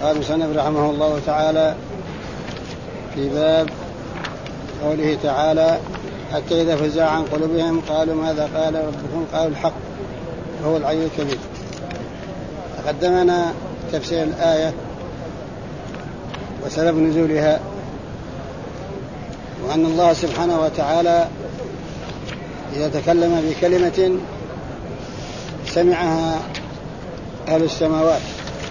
قال المصنف رحمه الله تعالى في باب قوله تعالى حتى إذا فزع عن قلوبهم قالوا ماذا قال ربكم قالوا الحق وهو العلي الكبير. تقدمنا تفسير الآية وسبب نزولها، وأن الله سبحانه وتعالى إذا تكلم بكلمة سمعها أهل السماوات،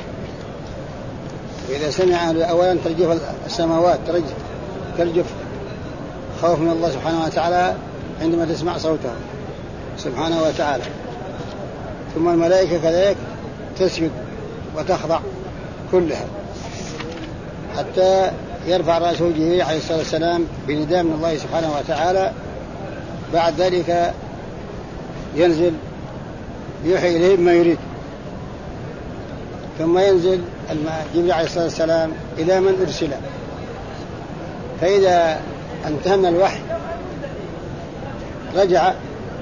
وإذا سمع أولا ترجف السماوات ترجف خوف من الله سبحانه وتعالى عندما تسمع صوته سبحانه وتعالى، ثم الملائكة كذلك تسجد وتخضع كلها حتى يرفع رأسه جبريل عليه الصلاة والسلام بنداء من الله سبحانه وتعالى. بعد ذلك ينزل يوحي إليه بما يريد، ثم ينزل جبريل عليه الصلاة والسلام إلى من أرسل، فإذا انتهى من الوحي رجع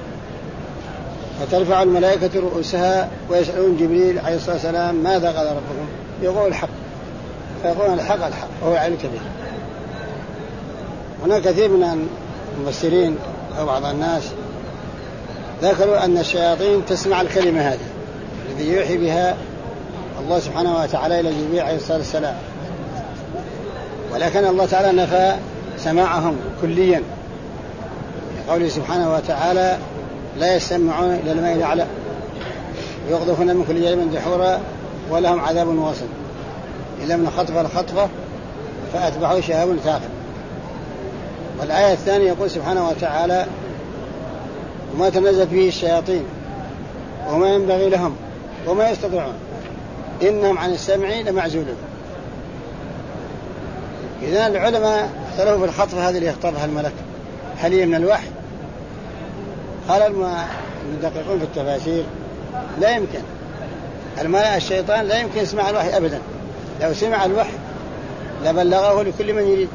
فترفع الملائكة رؤوسها ويسألون جبريل عليه الصلاة والسلام ماذا قال ربكم؟ يقول الحق، فيقولون الحق وهو العلي الكبير. هناك كثير من المفسرين أو بعض الناس ذكروا أن الشياطين تسمع الكلمة هذه الذي يوحي بها الله سبحانه وتعالى إلى جبريل عليه الصلاة والسلام، ولكن الله تعالى نفى سماعهم كليا قوله سبحانه وتعالى لا يستمعون إلى الماء الأعلى ويقذفون من كل جانب دحورا ولهم عذاب واصب إلا من خطف الخطفة فأتبعه شهاب ثاقب. والآية الثانية يقول سبحانه وتعالى وما تنزلت به الشياطين وما ينبغي لهم وما يستطيعون إنهم عن السمع لمعزولون. إذن العلماء اختلفوا في الخطفة هذه اللي يخطفها الملك هل هي من الوحي؟ قال المدققون في التفاسير لا يمكن، الشيطان لا يمكن يسمع الوحي أبدا، لو سمع الوحي لبلغه لكل من يريد.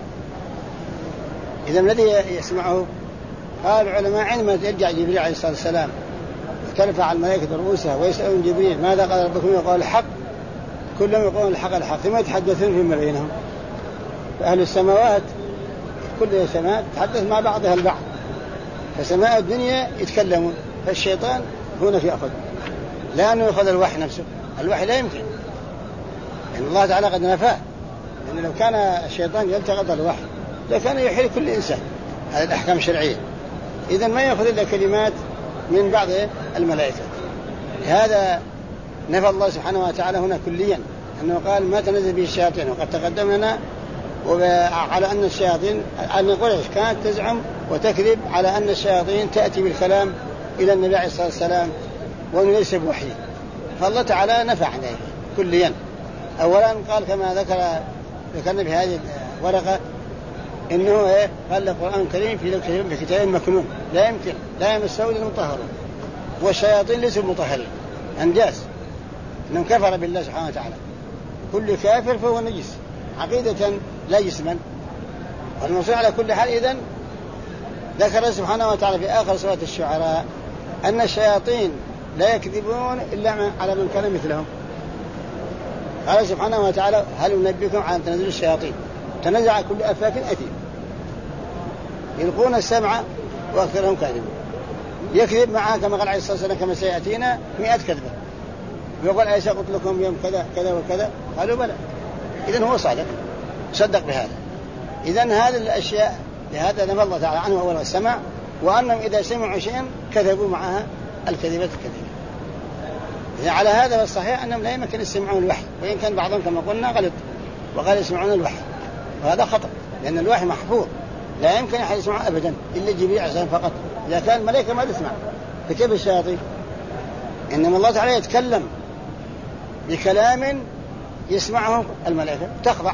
إذا الذي يسمعه قال العلماء عندما يرجع جبريل عليه الصلاة والسلام وترفع الملائكة رؤوسها ويسألون جبريل ماذا قال ربكم يقول الحق، كلهم يقولون الحق ثم يتحدثون فيما بينهم. فأهل السماوات كل سماء تحدث مع بعضها البعض، فسماء الدنيا يتكلمون، فالشيطان هنا يأخذ لا أنه يأخذ الوحي نفسه، الوحي لا يمكن، لأن الله تعالى قد نفاه، لأن لو كان الشيطان يلتقط الوحي لكان يحيل كل إنسان هذه الأحكام الشرعية. إذن ما يأخذ إلا كلمات من بعض الملائكة. لهذا نفى الله سبحانه وتعالى هنا كليا أنه قال ما تنزل به الشياطين، وقد تقدم لنا على أن الشياطين أن قريش كانت تزعم وتكذب على أن الشياطين تأتي بالكلام إلى النبي عليه الصلاة والسلام وأنه ليس بوحي، فالله تعالى نفى عنه كليا. أولا قال كما ذكرنا بهذه الورقة إنه قال القرآن الكريم في كتاب مكنون لا يمكن لا يمسه إلا المطهرون، والشياطين ليسوا مطهرين أنجاس، إنهم كفر بالله سبحانه وتعالى، كل كافر فهو نجس عقيدة لا جسما. والموضوع على كل حال إذن ذكر سبحانه وتعالى في آخر سورة الشعراء أن الشياطين لا يكذبون إلا على من كان مثلهم. قال سبحانه وتعالى هل ننبئكم عن تنزل الشياطين تنزع كل أفاك أثيم يلقون السمع وأكثرهم كاذبون. يكذب معها كما قال عليه الصلاة والسلام كما سيأتينا 100 كذبة، ويقول أيسا قلت لكم يوم كذا كذا وكذا، قالوا بلى، إذن هو صادق صدق بهذا. إذن هذه الأشياء لهذا نفى الله تعالى عنه أول السمع، وأنهم إذا سمعوا شيئا كذبوا معها الكذبة الكذبة. إذن على هذا الصحيح أنهم لا يمكن يسمعون الوحي، وإن كان بعضهم كما قلنا غلط وقال يسمعون الوحي، وهذا خطأ لأن الوحي محفوظ لا يمكن أحد يسمعه أبدا إلا جبريل عزام فقط. إذا كان الملائكة ما تسمع فكيف الشياطين؟ إنما الله تعالى يتكلم بكلام يسمعه الملائكة تخضع،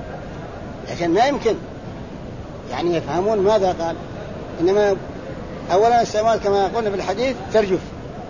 لكن ما يمكن يعني يفهمون ماذا قال. إنما أولا السماوات كما قلنا بالحديث ترجف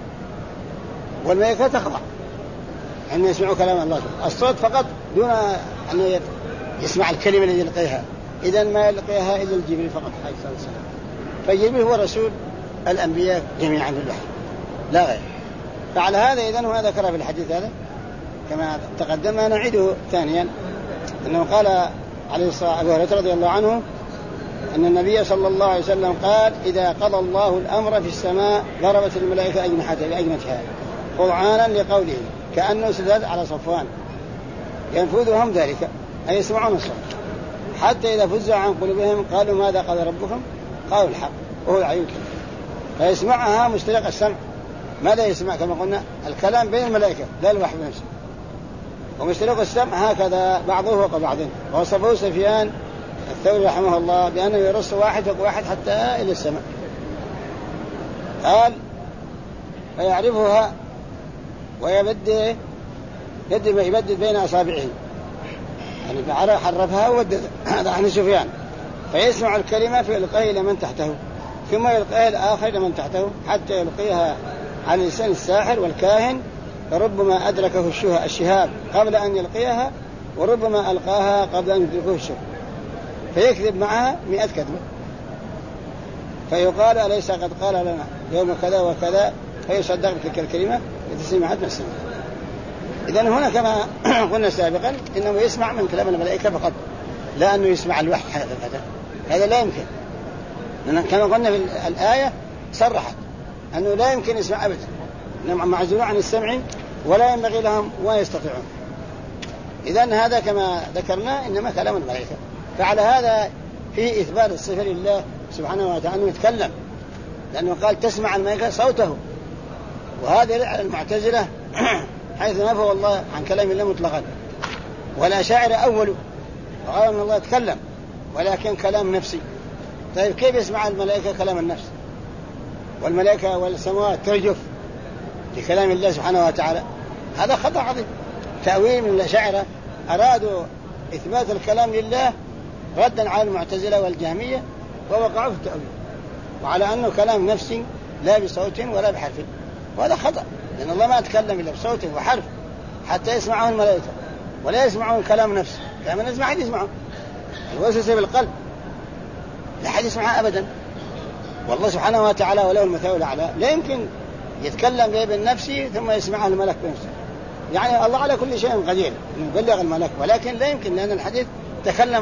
والملائكة تخضع أن يسمعوا كلام الله، الصوت فقط دون أن يسمع الكلمة التي يلقيها. إذن ما يلقيها إلا الجبريل فقط عليه الصلاة والسلام، فالجبريل هو رسول الأنبياء جميعا بالوحي لا غير. فعلى هذا إذن هو ذكر في الحديث هذا كما تقدم نعيده ثانيا، أنه قال عليه الصلاة أبو هريرة رضي الله عنه أن النبي صلى الله عليه وسلم قال: إذا قضى الله الأمر في السماء ضربت الملائكة بأجنحتها قرعانا لقوله كأنه سداد على صفوان ينفذهم ذلك، أي يسمعون الصوت، حتى إذا فزع عن قلوبهم قالوا ماذا قال ربكم؟ قالوا الحق وهو العلي الكبير. فيسمعها مستلق السمع. ماذا يسمع؟ كما قلنا الكلام بين الملائكة لا الوحي نفسه، ومستلق السمع هكذا بعضه فوق بعض. ووصفه سفيان الثوري رحمه الله بأنه يرص واحد فوق واحد حتى إلى السماء. قال: فيعرفها ويبدد بين أصابعه، يعني حرفها وودد. هذا عن سفيان. فيسمع الكلمة فيلقيها إلى من تحته، ثم يلقيها الآخر إلى من تحته، حتى يلقيها عن لسان الساحر والكاهن، فربما أدركه الشهاب قبل أن يلقيها، وربما ألقاها قبل أن يدركه الشهاب، فيكذب معها 100 كذبة، فيقال: أليس قد قال لنا يوم كذا وكذا؟ فيصدق بتلك الكلمة التي سمعت من السماء. إذن هنا كما قلنا سابقا إنه يسمع من كلام الملائكة فقط، لا أنه يسمع الوحي. هذا لا يمكن، لأن كما قلنا في الآية صرحت أنه لا يمكن يسمع أبدا، إنهم معزولون عن السمع ولا ينبغي لهم ولا يستطيعون. إذن هذا كما ذكرنا إنما كلام الملائكة. فعلى هذا فيه إثبات الصفة لله سبحانه وتعالى أنه يتكلم، لأنه قال تسمع الملائكة صوته. وهذا على المعتزلة حيث نفوا الله عن كلام الله مطلقا، والأشاعرة أولوا وقالوا أن الله يتكلم ولكن كلام نفسي. طيب كيف يسمع الملائكة كلام النفس؟ والملائكة والسماوات ترجف لكلام الله سبحانه وتعالى. هذا خطأ عظيم. تأويل من الأشاعرة أرادوا إثبات الكلام لله ردا على المعتزلة والجهمية، ووقعوا في التأويل وعلى أنه كلام نفسي لا بصوت ولا بحرف، وهذا خطأ، لأن الله ما يتكلم إلا بصوت وحرف حتى يسمعه الملائكة، ولا يسمعون كلام نفس. كلام النفس ما حد يسمعه، الوسوسة بالقلب لا حد يسمعها أبدا. والله سبحانه وتعالى وله المثل الأعلى، لا يمكن يتكلم به بالنفس ثم يسمعه الملك بنفسه. يعني الله على كل شيء قدير أن يبلغ الملك، ولكن لا يمكن، لأن الحديث تكلم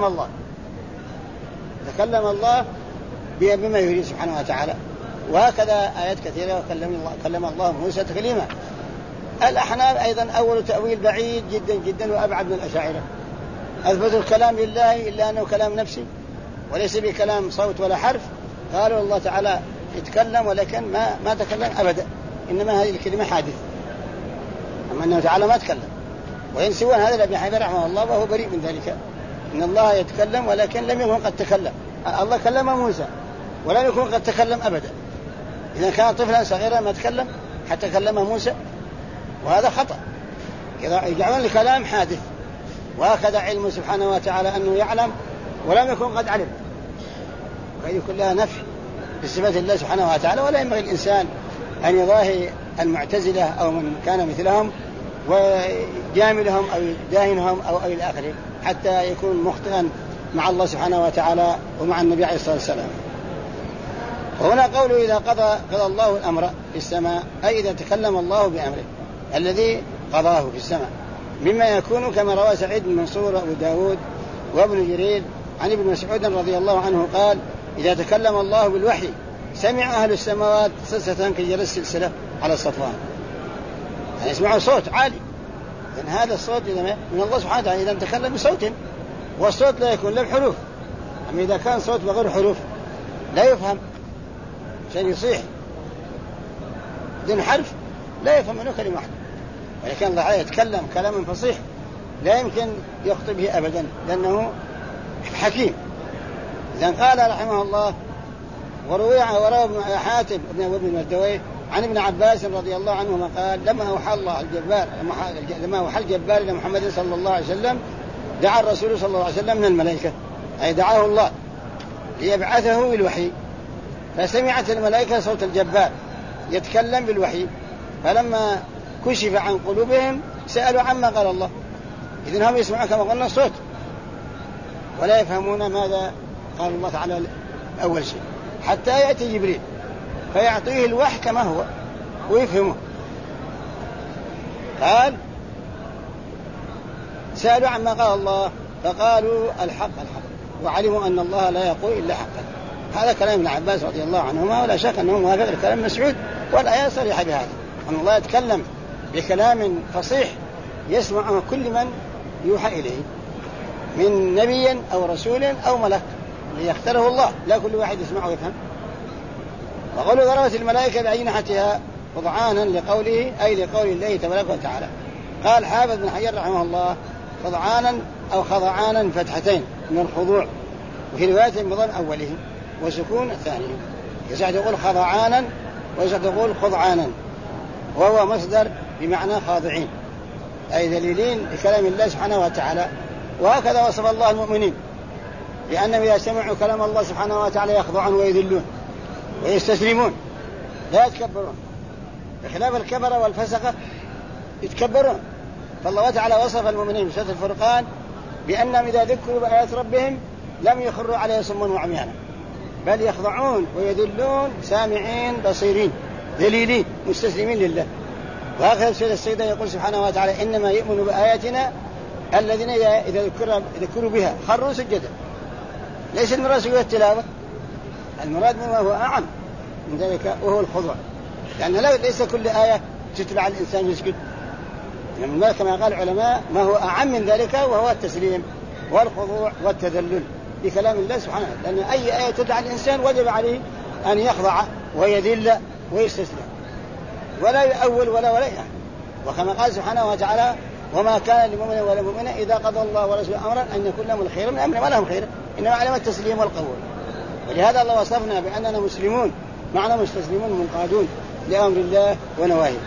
الله بما يريد سبحانه وتعالى. وهكذا آيات كثيرة كلم الله موسى تكليما. الأحناف أيضا أول تأويل بعيد جدا جدا وأبعد من الأشاعرة، أثبتوا الكلام لله إلا أنه كلام نفسي وليس بكلام صوت ولا حرف. قالوا الله تعالى يتكلم ولكن ما تكلم أبدا، إنما هذه الكلمة حادث، أما أنه تعالى ما تكلم. وينسون هذا لابن حنيفة رحمه الله وهو بريء من ذلك، إن الله يتكلم ولكن لم يكن قد تكلم. الله كلم موسى ولم يكن قد تكلم أبدا. إذا كان طفلا صغيرا ما تكلم حتى كلمه موسى، وهذا خطأ. يجعلون الكلام حادث. وهكذا علمه سبحانه وتعالى أنه يعلم ولم يكن قد علم، وهذه كلها نفي بصفة الله سبحانه وتعالى. ولا ينبغي الإنسان أن يضاهي المعتزلة أو من كان مثلهم ويجاملهم أو يداهنهم أو إلى آخره، حتى يكون مخطئا مع الله سبحانه وتعالى ومع النبي عليه الصلاة والسلام. وهنا قوله إذا قضى الله الأمر في السماء، أي إذا تكلم الله بأمره الذي قضاه في السماء، مما يكون كما روى سعيد بن منصور وأبو داود وابن جرير عن ابن مسعود رضي الله عنه قال: إذا تكلم الله بالوحي سمع أهل السماوات صلصة كجرس السلسلة على الصفوان، يعني يسمعوا صوت عالي. لأن هذا الصوت من الله سبحانه وتعالى إذا تكلم بصوت، والصوت لا يكون لا بحروف، أما إذا كان صوت بغير حروف لا يفهم شيء، يصيح بدون حرف لا يفهم منه كلمة واحدة. ولكن الله يتكلم كلاما فصيح لا يمكن يخطئ به أبدا، لأنه حكيم. إذن قال رحمه الله: وروى ابن حاتم ابن مردويه عن ابن عباس رضي الله عنهما قال: لما أوحى الجبار إلى محمد صلى الله عليه وسلم دعا الرسول صلى الله عليه وسلم من الملائكة، أي دعاه الله ليبعثه بالوحي، فسمعت الملائكة صوت الجبار يتكلم بالوحي، فلما كشف عن قلوبهم سألوا عما قال الله. إذن هم يسمعون كما قلنا الصوت ولا يفهمون ماذا قال الله تعالى أول شيء، حتى يأتي جبريل فيعطيه الوحي كما هو ويفهمه. قال: سألوا عما قال الله فقالوا الحق الحق، وعلموا أن الله لا يقول إلا حقا. هذا كلام ابن عباس رضي الله عنهما، ولا شك أنه موافق لكلام مسعود، والآيات صريحة بهذا، أن الله يتكلم بكلام فصيح يسمعه كل من يوحى إليه من نبي أو رسول أو ملك ليختاره الله، لا كل واحد يسمعه ويفهم. وقالوا ضربت الملائكة بأجنحتها خضعانا لقوله أي لقول الله تبارك وتعالى. قال حافظ بن حجر رحمه الله خضعانا أو خضعانا فتحتين من الخضوع، وفي رواية بضم أوله وسكون ثانيه، يسعد يقول خضعانا ويسعد يقول خضعانا، وهو مصدر بمعنى خاضعين أي ذليلين لكلام الله سبحانه وتعالى. وهكذا وصف الله المؤمنين لأنهم إذا سمعوا كلام الله سبحانه وتعالى يخضعون ويذلون ويستسلمون لا يتكبرون، بخلاف الكبر والفسقة يتكبرون. فالله تعالى وصف المؤمنين في سورة الفرقان بأنهم إذا ذكروا بآيات ربهم لم يخروا عليه صما وعميانا، بل يخضعون ويذلون سامعين بصيرين ذليلين مستسلمين لله. وهكذا سورة السيدة يقول سبحانه وتعالى إنما يؤمن بآياتنا الذين إذا ذكروا بها خروا سجدا. ليس المراد سجود التلاوة، المراد مما هو أعم من ذلك وهو الخضوع، لأن ليس كل آية تتبع الإنسان يسجد، إنما كما قال العلماء ما هو أعم من ذلك وهو التسليم والخضوع والتذلل بكلام الله سبحانه، لأن أي آية تدعى الإنسان وجب عليه أن يخضع ويذل ويستسلم ولا يؤول ولا يعني. وكما قال سبحانه وتعالى وما كان لمؤمن ولا مؤمنة إذا قضى الله ورسوله أمرا أن يكون لهم الخير من أمر، ما لهم خير، إنما علم التسليم والقبول. ولهذا الله وصفنا بأننا مسلمون معنا مستسلمون منقادون لأمر الله ونواهيه.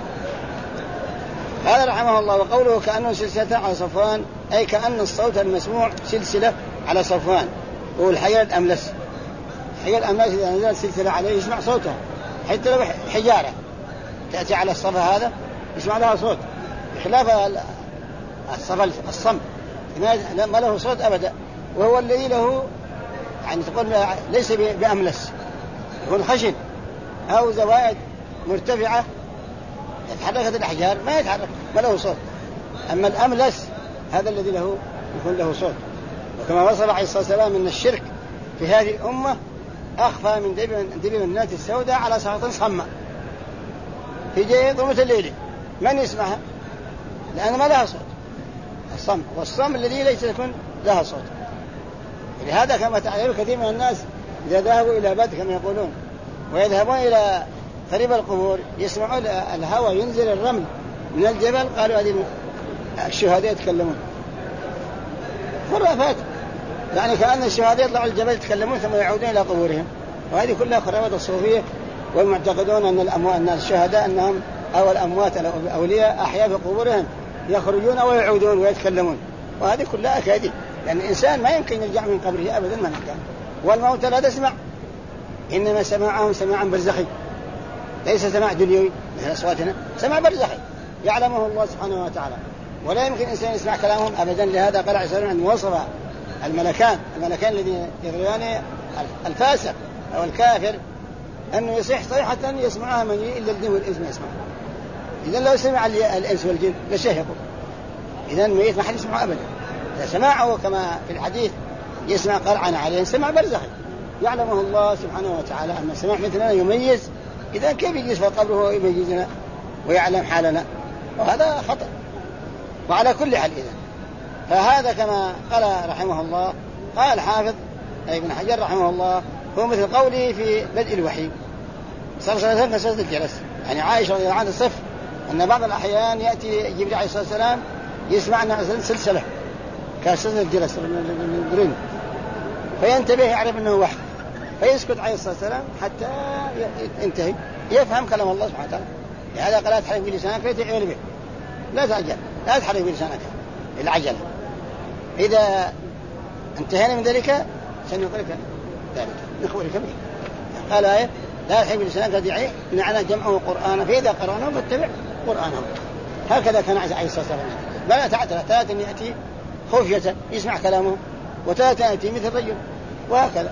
هذا رحمه الله. وقوله كأنه سلسلة على صفوان أي كأن الصوت المسموع سلسلة على صفوان، وهو الحجر الأملس. الحجر الأملس إذا نزلت سلسلة عليه يسمع صوتها، حتى لو حجارة تأتي على الصفا هذا يسمع لها صوت، بخلاف الصفا الصم ما له صوت أبدا، وهو الذي له يعني تقول ليس بأملس، يكون خشن أو زوائد مرتفعة يتحركت الأحجار ما يتحرك ما له صوت. أما الأملس هذا الذي له يكون له صوت. وكما وصف عليه الصلاة والسلام أن الشرك في هذه الأمة أخفى من دبيب النات السوداء على صخرة صمة في ظلمة الليل، من يسمعها؟ لأن ما لها صوت. الصم والصم الذي ليس يكون لها صوت. ولهذا كما تعلم كثير من الناس إذا ذهبوا إلى بد كما يقولون ويذهبون إلى قريب القبور يسمعون الهواء ينزل الرمل من الجبل، قالوا هذه الشهداء يتكلمون. خرافات، يعني كأن الشهداء يطلعوا الجبل يتكلمون ثم يعودون إلى قبورهم، وهذه كلها خرافات الصوفية. والمعتقدون أن الشهداء أنهم أو الأموات الأولياء أحياء في قبورهم يخرجون ويعودون ويتكلمون، وهذه كلها أكاذيب، لأن الإنسان ما يمكن يرجع من قبره أبدا مهما كان. والموت لا تسمع، إنما سماعهم سماعا برزخي، ليس سماع دنيوي مثل أصواتنا، سماع برزخي يعلمه الله سبحانه وتعالى، ولا يمكن إنسان يسمع كلامهم أبدا. لهذا قال عليه الصلاة والسلام وصف الملكان الذين يغريان الفاسق أو الكافر أنه يصيح صيحة يسمعها من إلا الجن والإنس ما يسمع. إذن لو سمع الإنس والجن لشهقوا، إذن ميت ما حد يسمعه أبدا. سماعه كما في الحديث يسمع قرعا عليه سمع برزخي يعلمه الله سبحانه وتعالى. أما السماع مثلنا يميز، إذا كيف يجلس في قبره ويميزنا ويعلم حالنا؟ وهذا خطأ. وعلى كل حال إذن فهذا كما قال رحمه الله. قال حافظ ابن حجر رحمه الله هو مثل قوله في بدء الوحي صلصلة كسلسلة الجرس. يعني عائشة رضي الله عنها تصف أن بعض الأحيان يأتي جبريل عليه الصلاة والسلام يسمعنا سلسلة كسلسلة الجرس من فينتبه يعرف أنه وحي، فيسكت عليه الصلاة والسلام حتى ينتهي يفهم كلام الله سبحانه وتعالى. لهذا قال لا تحرك بلسانك لتعجل به، لا تعجل، لا تحرك بلسانك العجلة. إذا انتهينا من ذلك سنقرأ ذلك نخبرك به. قال آية لا تحرك بلسانك لتعجل إن على جمعه قرآنا فإذا قرأناه فاتبع قرآنه. هكذا كان عليه الصلاة والسلام. بل تارة يأتي خفية يسمع كلامه، وتارة يأتي مثل رجل، وهكذا.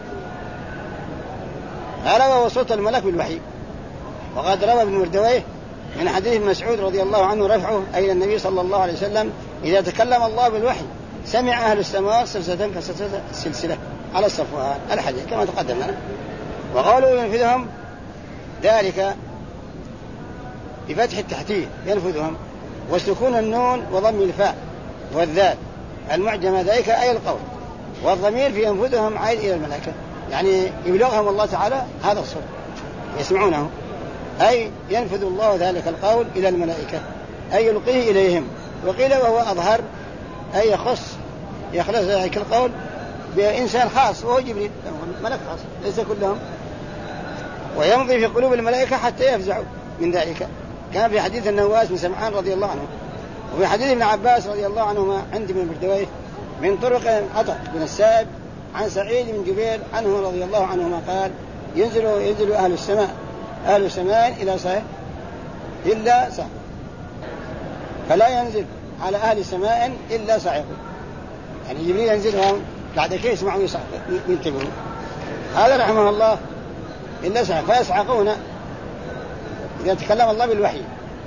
هذا هو صوت الملك بالوحي. وقد روى ابن مردويه من حديث مسعود رضي الله عنه رفعه أي النبي صلى الله عليه وسلم إذا تكلم الله بالوحي سمع أهل السماء سلسلة كسلسلة السلسلة على الصفوان الحديث كما تقدم لنا. وقالوا ينفذهم ذلك بفتح التحتية ينفذهم وسكون النون وضم الفاء والذال المعجمة ذلك أي القول، والضمير في ينفذهم عائد إلى الملائكة، يعني يبلغهم الله تعالى هذا الصوت يسمعونه، أي ينفذ الله ذلك القول إلى الملائكة أي يلقيه إليهم. وقيل وهو أظهر أي يخلص ذلك القول بإنسان خاص وهو جبريل ملك خاص ليس كلهم، ويمضي في قلوب الملائكة حتى يفزعوا من ذلك، كان في حديث النواس بن سمعان رضي الله عنه، وفي حديث ابن عباس رضي الله عنهما عندي من بردويه من طرق عطاء بن السائب عن سعيد بن جبير عنه رضي الله عنهما قال ينزل أهل السماء إلى صحيح إلا صحيح، فلا ينزل على أهل السماء إلا صحيح، يعني جبريل ينزلهم بعد كي يسمعوا ينتبهوا. هذا رحمه الله إلا صحيح فيصعقون إذا تكلم الله بالوحي.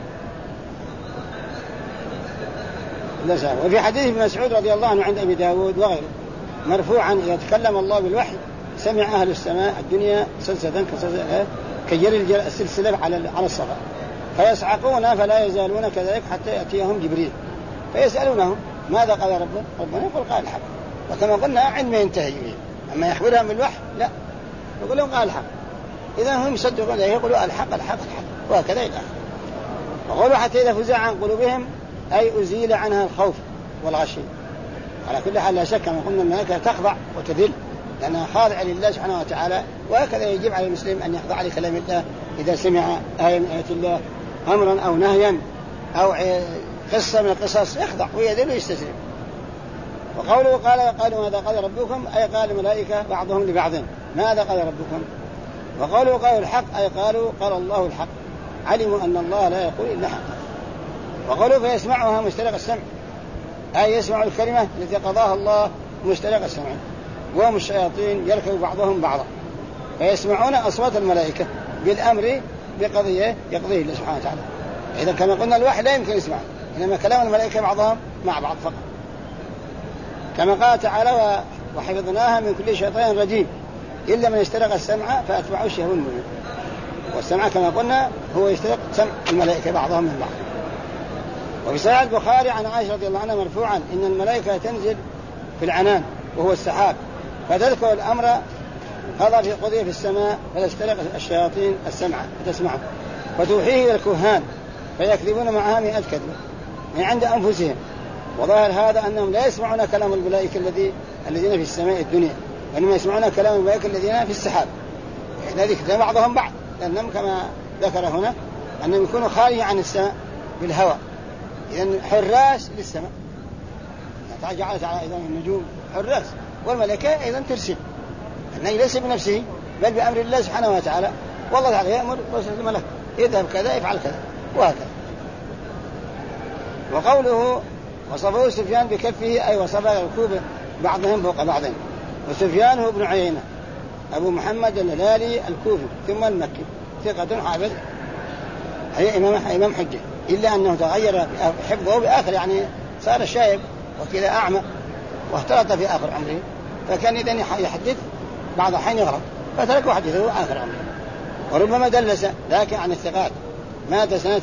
وفي حديث ابن مسعود رضي الله عنه عند أبي داود وغيره مرفوعا إذا تكلم الله بالوحي سمع أهل السماء الدنيا سلسلة كجري السلسلة على الصفا فيصعقون فلا يزالون كذلك حتى يأتيهم جبريل فيسألونهم ماذا قال ربنا يقول قال الحق، وكما قلنا علم ينتهي به، أما يخبرهم بالوحي لا يقول لهم قال الحق، إذا هم يصدقون يقولوا الحق وهكذا إلى آخره. وقالوا حتى إذا فزع عن قلوبهم أي أزيل عنها الخوف والغشي. على كل حال لا شك كما قلنا الملائكة تخضع وتذل لأنها خاضعة لله سبحانه وتعالى، وهكذا يجب على المسلم أن يخضع لكلام الله إذا سمع آية من آيات الله أمرا أو نهيا أو قصة من القصص يخضع ويذل ويستسلم. وقوله قالوا ماذا قال ربكم أي قال الملائكة بعضهم لبعض ماذا قال ربكم. وقالوا الحق أي قال الله الحق، علموا أن الله لا يقول إلا حقا. وقالوا فيسمعها مستلق السمع أي يسمع الكلمة التي قضاها الله مستلق السمع، وهم الشياطين يركب بعضهم بعضا فيسمعون أصوات الملائكة بالأمر بقضية يقضيه الله سبحانه وتعالى. إذا كما قلنا الوحي لا يمكن يسمع، إنما كلام الملائكة بعضهم مع بعض فقط، كما قال تعالى وحفظناها من كل شيطان رجيم إلا من استرق السمع فأتبعه الشهوة المبين. والسمع كما قلنا هو يسترق سمع الملائكة بعضهم من بعض. وفي صحيح البخاري عن عائشة رضي الله عنها مرفوعا إن الملائكة تنزل في العنان وهو السحاب فتذكر الأمر قضي في السماء فتسترق الشياطين السمع فتسمعه فتوحيه إلى الكهان فيكذبون معها 100 كذبة من عند أنفسهم. وظاهر هذا أنهم لا يسمعون كلام الملائكة الذين في السماء الدنيا، وإنما يسمعون كلام الملائكة الذين في السحاب، لذلك بعضهم بعض، لأنهم كما ذكر هنا أنهم يكونوا خارجين عن السماء بالهواء، إذن حراس للسماء جعلت على إذن النجوم حراس، والملائكة أيضا ترسل أنه ليس بنفسه بل بأمر الله سبحانه وتعالى، والله تعالى يأمر رسل الملك يذهب كذا يفعل كذا وهكذا. وقوله وصفه سفيان بكفه أي وصف الكوب بعضهم فوق بعض. وسفيان هو ابن عيينة أبو محمد الهلالي الكوفي ثم المكي ثقة حافظ هي إمام حجة، إلا أنه تغير حفظه بآخر، يعني صار شايب وكذا أعمى واختلط في آخر عمره، فكان إذن يحدث بعض الحين يغرب فتركوا حديثه آخر عمره. وربما دلس ذاك عن الثقات مات سنة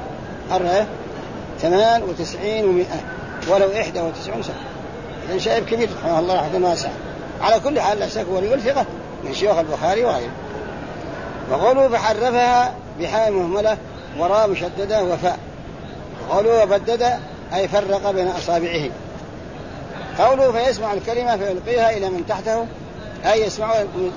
98 و100 ولو 91 سنة، إذن شايب كبير سبحانه الله رحمه واسع. على كل حال لا شك ولي الثقة من شيوخ البخاري وغيره. وقولوا فحرفها بحاء مهملة وراء مشددة وفاء. قولوا وبدد أي فرق بين أصابعه. قولوا فيسمع الكلمة فيلقيها إلى من تحته أي يسمع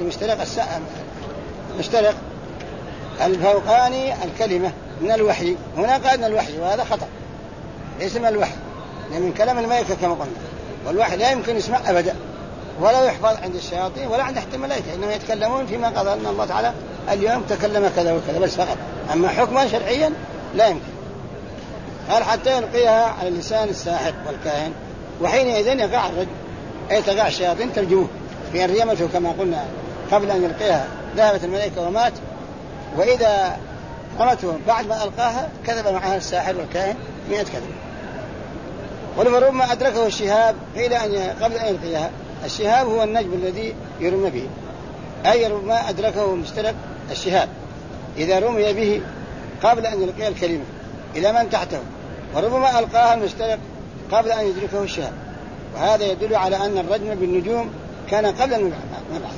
مشترق الفوقاني الكلمة من الوحي. هنا قال من الوحي وهذا خطأ، ليس من الوحي لأن من كلام الملائكة كما قلنا، والوحي لا يمكن يسمع أبدا ولا يحفظ عند الشياطين ولا عند حتى الملائكة، إنما يتكلمون فيما قضى لنا الله تعالى اليوم تكلم كذا وكذا بس فقط، أما حكما شرعيا لا يمكن. قال حتى يلقيها على لسان الساحر والكاهن، وحينئذ يقع الرجل أي تقع الشياطين ترجموه في ريمته كما قلنا قبل أن يلقيها ذهبت الملائكة ومات، وإذا رمته بعد ما ألقاها كذب معها الساحر والكاهن 100 كذب. ولربما أدركه الشهاب قيل قبل أن يلقيها. الشهاب هو النجم الذي يرمى به، أي ربما أدركه مستلق الشهاب إذا رمي به قبل أن يلقي الكلمة إلى من تحته، وربما ألقاها المستلق قبل أن يدركه الشهاب. وهذا يدل على أن الرجم بالنجوم كان قبل المبعث،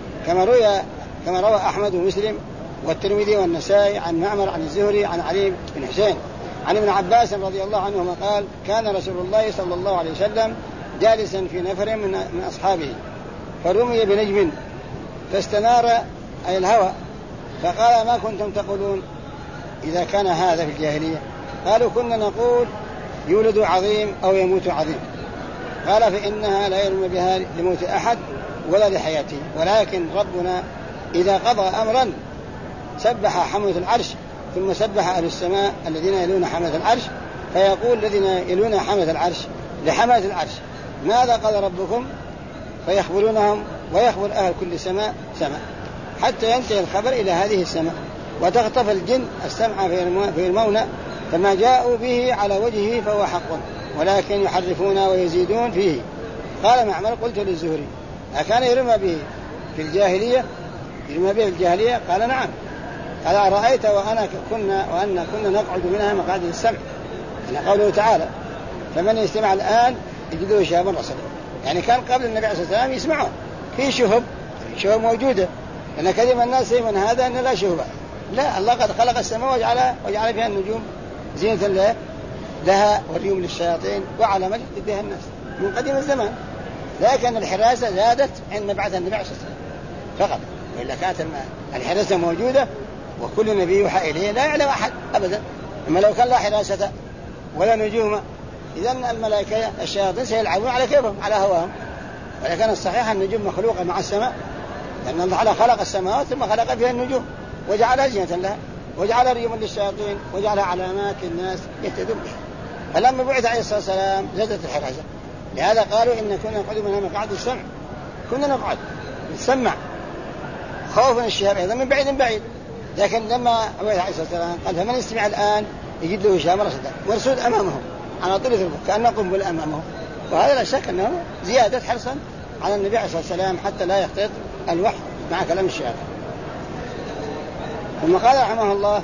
كما روى أحمد ومسلم والترمذي والنسائي عن معمر عن الزهري عن علي بن حسين عن ابن عباس رضي الله عنهما قال: كان رسول الله صلى الله عليه وسلم جالسا في نفر من أصحابه فرمي بنجم فاستنار أي الهوى، فقال: ما كنتم تقولون إذا كان هذا في الجاهلية؟ قالوا: كنا نقول يولد عظيم أو يموت عظيم. قال: فإنها لا يرمى بها لموت أحد ولا لحياته، ولكن ربنا إذا قضى أمرا سبح حملة العرش ثم سبح أهل السماء الذين يلون حملة العرش، فيقول الذين يلون حملة العرش لحملة العرش: ماذا قال ربكم؟ فيخبرونهم، ويخبر أهل كل سماء حتى ينتهي الخبر إلى هذه السماء، وتخطف الجن السمع فيرمون، فما جاءوا به على وجهه فهو حق، ولكن يحرفون ويزيدون فيه. قال معمر: قلت للزهري: أكان يرمى به في الجاهلية؟ قال: نعم. قال: أرأيت وأن كنا نقعد منها مقعد السمع، يعني قوله تعالى: فمن يستمع الآن يجده شهابا رصدا. يعني كان قبل النبي عليه الصلاة والسلام يسمعون في شهب موجودة، لأن كثير الناس من هذا أن لا شهب. لا، الله قد خلق السماء وجعل فيها النجوم زينة لها والريوم للشياطين وعلامات بها الناس من قديم الزمان، لكن الحراسة زادت عندما بعث النبي عليه الصلاة والسلام فقط، وإلا كانت الحراسة موجودة وكل نبي يوحى إليه لا يعلم أحد أبدا. أما لو كان لا حراسة ولا نجوم إذن الملائكة الشياطين سيلعبون على كيفهم على هواهم. ولكن الصحيح النجوم مخلوقة مع السماء، لأن الله تعالى خلق السماوات ثم خلق فيها النجوم وجعلها زينة لها وجعلها ريما للشياطين وجعلها علامات للناس يهتدون بها. فلما بعث عليه الصلاة والسلام زادت الحراسة، لهذا قالوا: إن كنا نقعد منها مقعد السمع، كنا نقعد نسمع خوفا الشهاب أيضا من بعيد. لكن لما بعث عليه الصلاة والسلام قال: فمن يستمع الآن يجد له شهابا رصدا، مرصود أمامهم على طول يضربه كأنه قنبلة أمامهم. وهذا لا شك أنه زيادة حرصا على النبي عليه الصلاة والسلام حتى لا يختلط الوحي مع كلام الشهاب. ثم قال رحمه الله: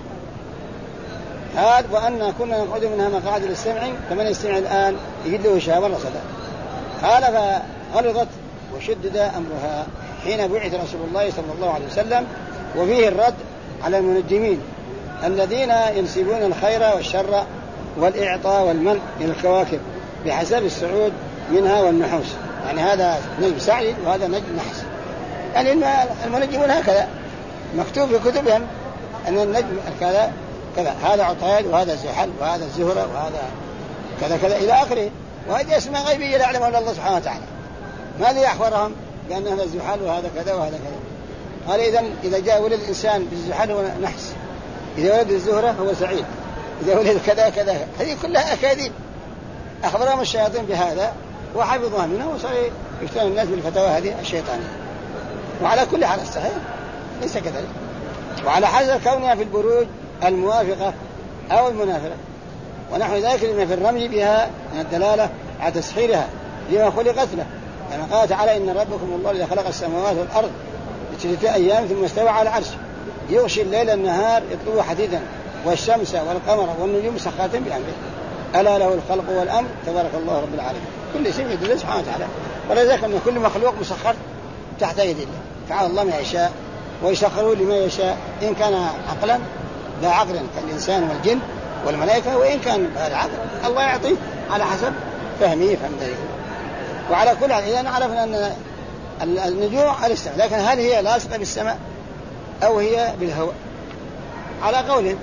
هذا وأن كنا نقعد منها مقاعد للسمع فمن يستمع الآن يجد له شهابا رصدا. قال: فغلظت وشدد أمرها حين بعث رسول الله صلى الله عليه وسلم، وفيه الرد على المنجمين الذين ينسبون الخير والشر والإعطاء والمنع للكواكب بحسب السعود منها والنحوس. يعني هذا نجم سعيد وهذا نجم نحس، يعني المنجمون هكذا مكتوب في كتبهم أن النجم كذا كذا، هذا عطارد وهذا زحل وهذا الزهرة وهذا كذا كذا إلى آخره. وهذه اسماء غيبية لا يعلمها إلا الله سبحانه وتعالى. ما لي أخبرهم بأن هذا الزحل وهذا كذا وهذا كذا؟ قال: إذا جاء ولد الإنسان بالزحل هو نحس، إذا ولد الزهرة هو سعيد، إذا ولد كذا كذا. هذه كلها أكاذيب أخبرهم الشياطين بهذا وحفظوها منها، وصار يفتون الناس بالفتاوى هذه الشيطانية. وعلى كل حال الصحيح ليس كذلك، وعلى حسب كونها في البروج الموافقة أو المنافرة ونحو ذلك لما في الرمي بها من الدلالة على تسخيرها لما خلقت له. يعني قال تعالى: إن ربكم الله الذي خلق السماوات والأرض في 6 أيام ثم استوى على العرش يغشي الليل النهار يطلبه حديدا والشمس والقمر والنجوم مسخرات بأمره ألا له الخلق والأمر تبارك الله رب العالمين. كل شيء يدل سبحانه وتعالى، ولذلك أن كل مخلوق مسخر تحت يد الله. فعل الله ما يشاء ويسخره لما يشاء، إن كان عقلا لا عقلا كالإنسان والجن والملائكة، وإن كان العقل الله يعطيه على حسب فهمه فهم ذلك. وعلى كل حال إذا عرفنا أن النجوم على السماء، لكن هل هي لاصقة بالسماء أو هي بالهواء؟ على قولهم،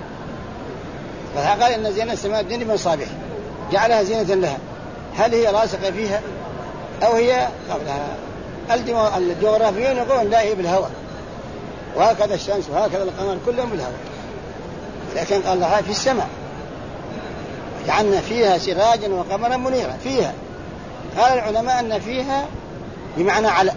فقال إن زينة السماء الدنيا بمصابيح جعلها زينة لها. هل هي لاصقة فيها أو هي قبلها؟ الجغرافيون يقولون لا، هي بالهواء، وهكذا الشمس وهكذا القمر كلهم بالهواء. لكن قال لها في السماء جعلنا فيها سراجا وقمرا منيرا. فيها قال العلماء أن فيها بمعنى على،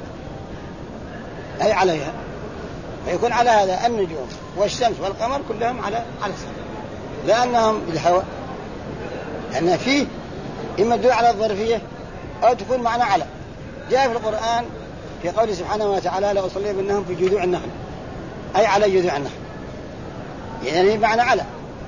أي عليها، فيكون على هذا النجوم والشمس والقمر كلهم على السماء، لأنهم بالهواء، لأن فيه إما تدل على الظرفية أو تكون معنى على. جاء في القرآن في قوله سبحانه وتعالى لأصلبنهم في جذوع النخل، أي على جذوع النخل، يعني معنى على.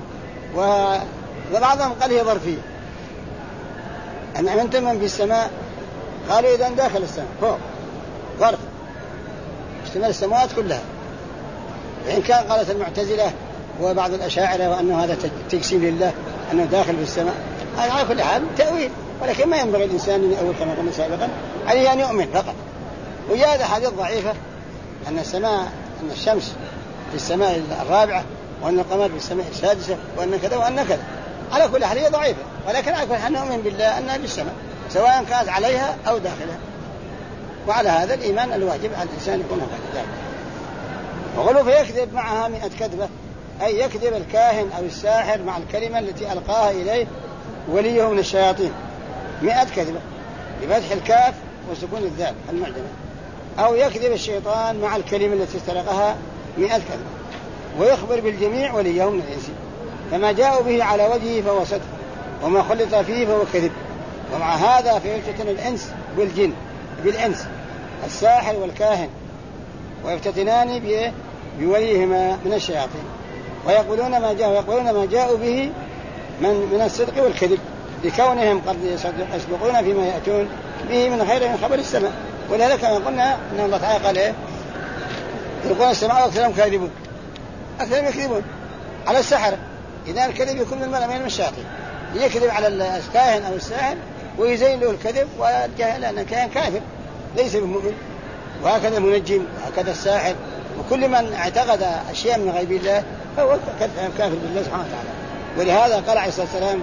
وبعضهم قال هي ظرفية، أن أمنتم من في السماء، قالوا إذن داخل السماء فوق ظرف اشتمل السماوات كلها. وإن كان قالت المعتزلة وبعض الأشاعرة وأنه هذا تجسيم لله أنه داخل في السماء، هذا على كل حال تأويل، ولكن ما ينبغي الإنسان أن يؤول كما قلنا سابقا، عليه أن يؤمن فقط. وجاءت حديث ضعيفة أن الشمس في السماء الرابعة، وأن القمر في السماء السادسة، وأن كذا وأن كذا. على كل حال هي ضعيفة، ولكن على كل حال نؤمن بالله أنها في السماء سواء كانت عليها أو داخلها. وعلى هذا الإيمان الواجب على الإنسان يكون هكذا. وقالوا فيكذب معها 100 كذبة، أي يكذب الكاهن أو الساحر مع الكلمة التي ألقاها إليه وليه من الشياطين 100 كذبة بفتح الكاف وسكون الذال المعجمة، أو يكذب الشيطان مع الكلمة التي استرقها 100 كذبة، ويخبر بالجميع وليه من الإنس، فما جاءوا به على وجهه فهو صدق، وما خلط فيه فهو كذب. ومع هذا فيفتتن الإنس بالإنس الساحر والكاهن، ويفتتنان بوليهما من الشياطين، ويقولون ما جاءوا به من الصدق والكذب، لكونهم قد يصدقون فيما يأتون به من خير من خبر السماء. ولذلك كما قلنا أن الله تعالى قال يلقون السماء وأكثرهم كاذبون، أكثرهم يكذبون على السحرة. إذا الكذب يكون من الملائكة من الشياطين، يكذب على الكاهن أو الساحر ويزين له الكذب والجهل لأن كان كافر ليس بمؤمن. وهكذا المنجم وهكذا الساحر وكل من اعتقد أشياء من غيب الله فهو كافر بالله سبحانه وتعالى. ولهذا قال عليه الصلاة والسلام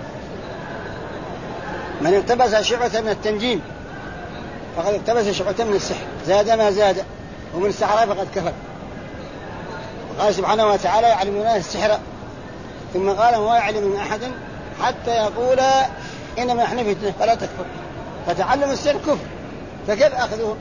من اقتبس شعبة من التنجيم فقد اقتبس شعبة من السحر، زاد ما زاد، ومن السحرة فقد كفر. وقال سبحانه وتعالى يعلمون السحر، ثم قال ما يعلم من أحد حتى يقول إنما نحن فتنة فلا تكفر. فتعلم السحر كفر، فكيف أخذه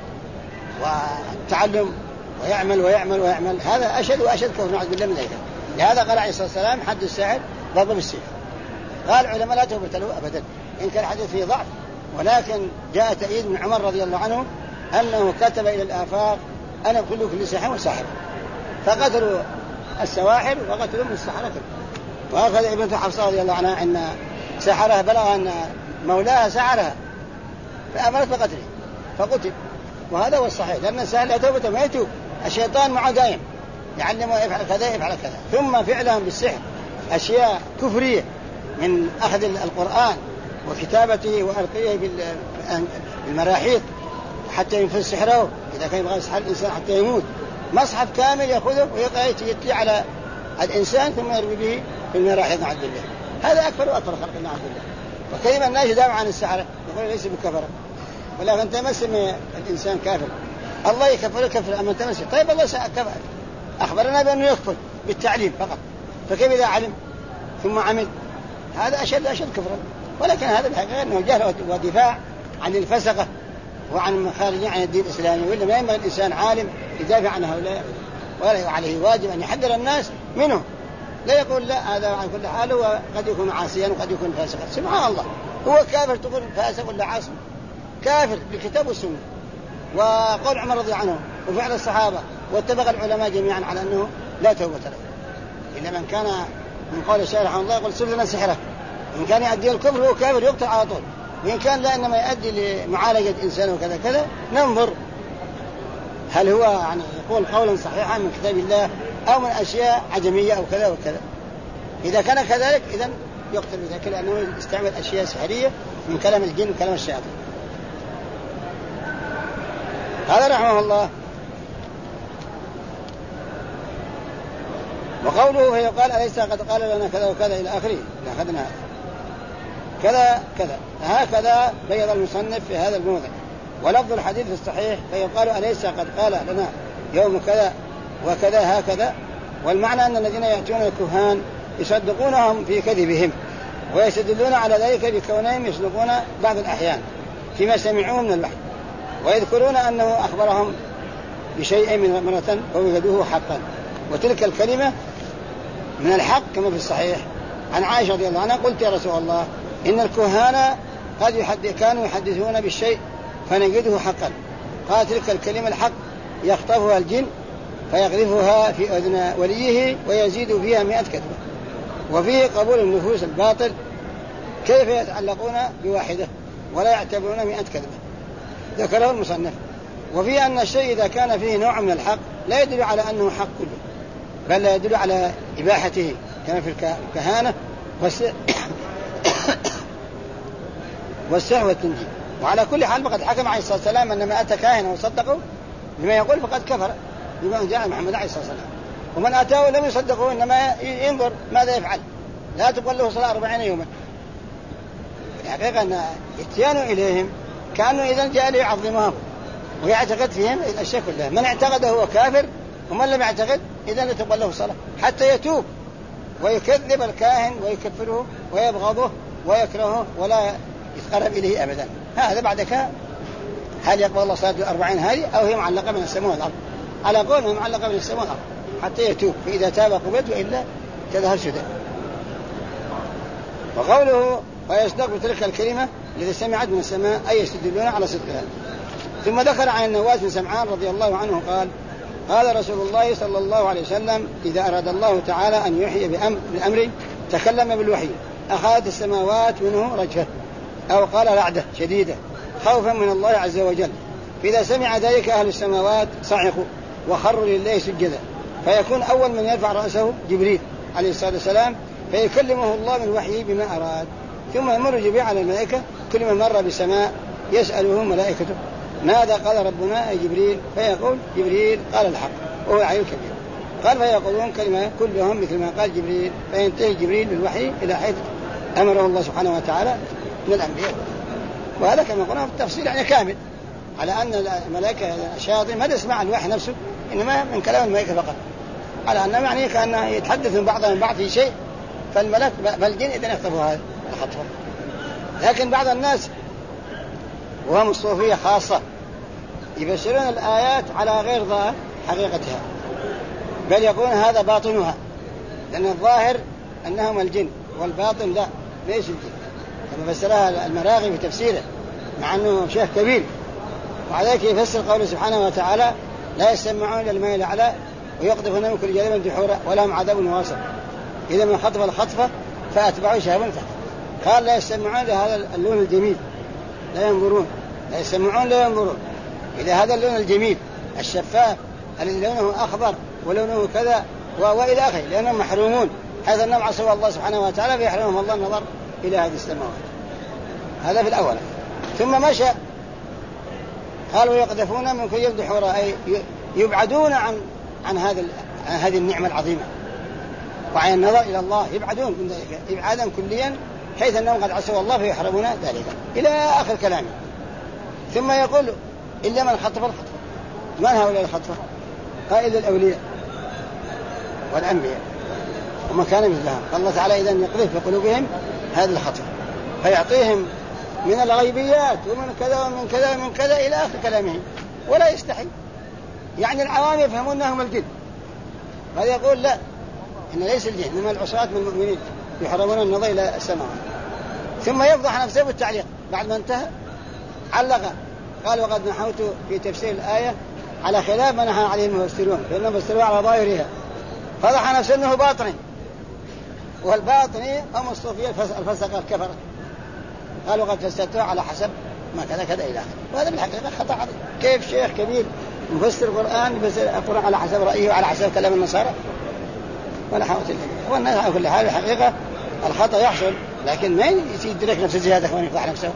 وتعلم ويعمل هذا أشد وأشد كفر نعوذ بالله من ذلك. لهذا قال عليه الصلاة والسلام حد الساحر ضرب بالسيف. قال العلماء لا تبتلوا أبدا، إن كان الحديث فيه ضعف، ولكن جاء تأييد من عمر رضي الله عنه أنه كتب إلى الآفاق أنا أقتل كل ساحر وساحر، فقتلوا السواحر وقتلوا من السحرة. وهكذا ابنة حفصة رضي الله عنها أن سحرها بلغ أن مولاها سحرها فأمرت بقتله فقتل. وهذا هو الصحيح، لأن الساحر لا توبة ما يتوب، الشيطان معه دائم يعلمه يفعل كذا يفعل كذا. ثم فعلهم بالسحر أشياء كفرية من أخذ القرآن وكتابته وألقيه بالمراحيض حتى ينفذ سحره، إذا كان يبغى يسحر الإنسان حتى يموت مصحف كامل يأخذه ويتلي على الإنسان ثم يرمي به في المراحيض نعوذ بالله. هذا أكبر وأكبر خلق الله نعوذ بالله. وكلمة الناس يدافع عن السحرة يقول ليس بكفرة، ولكن تمسم الإنسان كافر الله يكفر أما تمسم. طيب الله كفر أخبرنا بأنه يكفر بالتعليم فقط، فكيف إذا علم ثم عمل؟ هذا أشد كفرا. ولكن هذا بحقيقة أنه جهل ودفاع عن الفسقة وعن الخارجين عن الدين الإسلامي. وإلا ما ينبغي الإنسان عالم يدافع عن هؤلاء، ولا عليه واجب أن يحذر الناس منه، لا يقول لا هذا عن كل حال هو قد يكون عاصيا وقد يكون فاسقا. سبحان الله، هو كافر تقول فاسق ولا عاصي؟ كافر بالكتاب والسنة وقول عمر رضي عنه وفعل الصحابة، واتفق العلماء جميعا على أنه لا توبة له. إلا من كان من قول الشارع رحمه الله يقول سلنا سحره، إن كان يؤدي الكفر هو كافر يقتل على طول، وإن كان لا إنما يؤدي لمعالجة إنسان وكذا كذا ننظر هل هو يعني يقول قولا صحيحا من كتاب الله أو من أشياء عجمية أو كذا وكذا. إذا كان كذلك إذن يقتل بذلك، لأنه يستعمل أشياء سحرية من كلام الجن وكلام الشياطين. هذا رحمه الله. وقوله فيقال أليس قد قال لنا كذا وكذا إلى آخره، أخذنا كذا كذا. هكذا بيض المصنف في هذا الموضع. ولفظ الحديث في الصحيح فيقال أليس قد قال لنا يوم كذا وكذا هكذا. والمعنى أن الذين يأتون الكهان يصدقونهم في كذبهم، ويستدلون على ذلك بكونهم يصدقون بعض الأحيان فيما سمعوه من الوحي، ويذكرون أنه أخبرهم بشيء من مرة فوجدوه حقا. وتلك الكلمة من الحق كما في الصحيح عن عائشة رضي الله عنها قلت يا رسول الله إن الكهان كانوا يحدثون بالشيء فنجده حقا. قال تلك الكلمة الحق يخطفها الجن فيغرفها في أذن وليه ويزيد فيها 100 كذبة. وفيه قبول النفوس الباطل، كيف يتعلقون بواحدة ولا يعتبرون 100 كذبة، ذكره المصنف. وفيه أن الشيء إذا كان فيه نوع من الحق لا يدل على أنه حق كله، بل لا يدل على إباحته كما في الكهانة والسحر والتنجيم. وعلى كل حال فقد حكم عليه الصلاة والسلام أن من أتى كاهنا وصدقه بما يقول فقد كفر بما جاء محمد عليه الصلاة والسلام. ومن أتاه لم يصدقه إنما ينظر ماذا يفعل، لا تقبل له صلاة 40 يوما. الحقيقة أن اتيانوا إليهم كانوا إذا جاء ليعظمهم ويعتقد فيهم الأشياء كلها. من اعتقد هو كافر، ومن لم يعتقد إذا لا تقبل له صلاة حتى يتوب ويكذب الكاهن ويكفره ويبغضه ويكرهه ولا يتقرب إليه أبدا. هذا بعدك هل يقبل الله صلاة 40 هذه أو هي معلقة من السماء والأرض؟ على قولها معلقة من السماء والأرض حتى يتوب، فإذا تاب قبلت وإلا تذهب سدى. وقوله ويصدق بتلك الكلمة الذي سمعت من السماء أي يستدلون على صدقها. ثم ذكر عن النواس بن سمعان رضي الله عنه قال قال رسول الله صلى الله عليه وسلم إذا أراد الله تعالى أن يحيي بأمر تكلم بالوحي أخذت السماوات منه رجفة أو قال رعدة شديدة خوفا من الله عز وجل، فإذا سمع ذلك أهل السماوات صعقوا وخروا لله سجدا، فيكون أول من يرفع رأسه جبريل عليه الصلاة والسلام فيكلمه الله من وحيه بما أراد. ثم يمر جبريل على الملائكة كل من مر بسماء يسأله ملائكته ماذا قال ربنا أي جبريل، فيقول جبريل قال الحق وهو العلي الكبير. قال فيقولون كلمة كلهم مثل ما قال جبريل، فينتهي جبريل بالوحي إلى حيث أمره الله سبحانه وتعالى من الأنبياء. وهذا كما قلنا في التفصيل يعني كامل على أن الملائكة الشياطين ما تسمع الوحي نفسه، إنما من كلام الملائكة فقط، على أنه يعني كأن يتحدث من بعضهم بعض في شيء، فالملك فالجن إذن يخطفوا هذا الخطوة. لكن بعض الناس وهم الصوفية خاصة يفسرون الآيات على غير ظاهر حقيقتها، بل يقولون هذا باطنها، لأن الظاهر أنهم الجن والباطن لا ليس الجن، كما فسرها المراغي في تفسيره مع أنه شيخ كبير. وعليك يفسر قوله سبحانه وتعالى لا يسمعون إلى الماء الأعلى ويقذفون من كل جانب دحورا ولهم عذاب واصب إذا من خطف الخطفة فأتبعوا شهابا تحت. قال لا يسمعون لهذا اللون الجميل لا ينظرون، لا يسمعون لا ينظرون إلى هذا اللون الجميل الشفاف الذي لونه أخضر ولونه كذا وإلى آخره، لأنهم محرومون حيث أنهم عصوا الله سبحانه وتعالى فيحرمهم الله النظر إلى هذه السماوات. هذا في الأول. ثم مشى قالوا يقذفون من كل جانب دحورا أي يبعدون عن هذه النعمة العظيمة وعن النظر إلى الله، يبعدون من ذلك إبعادا كليا حيث أنهم قد عصوا الله فيحرمون ذلك إلى آخر كلامه. ثم يقول إلا من خطف الخطف. من هؤلاء الخطفة؟ قائد الأولياء والأنبياء وما كان مثلهم. الله تعالى إذن يقذف في قلوبهم هذا الخطف فيعطيهم من الغيبيات ومن كذا ومن كذا ومن كذا إلى آخر كلامهم ولا يستحي. يعني العوام يفهمون أنهم الجن، هذا يقول لا إن ليس الجن إنما العصاة من المؤمنين يحرمون النظر إلى السماء. ثم يفضح نفسه بالتعليق بعد ما انتهى علق قال وقد نحوت في تفسير الآية على خلاف ما نحى عليه المفسرون فإنهم فسروا على ظاهرها، فضح نفسه أنه باطني، والباطني هم الصوفية الفسقة الكفرة قالوا قد فسرتها على حسب ما كذا كذا إلى آخره. وهذا بالحقيقة خطأ عظيم. كيف شيخ كبير مفسر القرآن يفسر القرآن على حسب رأيه وعلى حسب كلام النصارى؟ ولا حاول تلك. والناس على كل حال الحقيقة الخطأ يحصل، لكن ما يدرك نفسه زيادة كمان يفضح نفسه.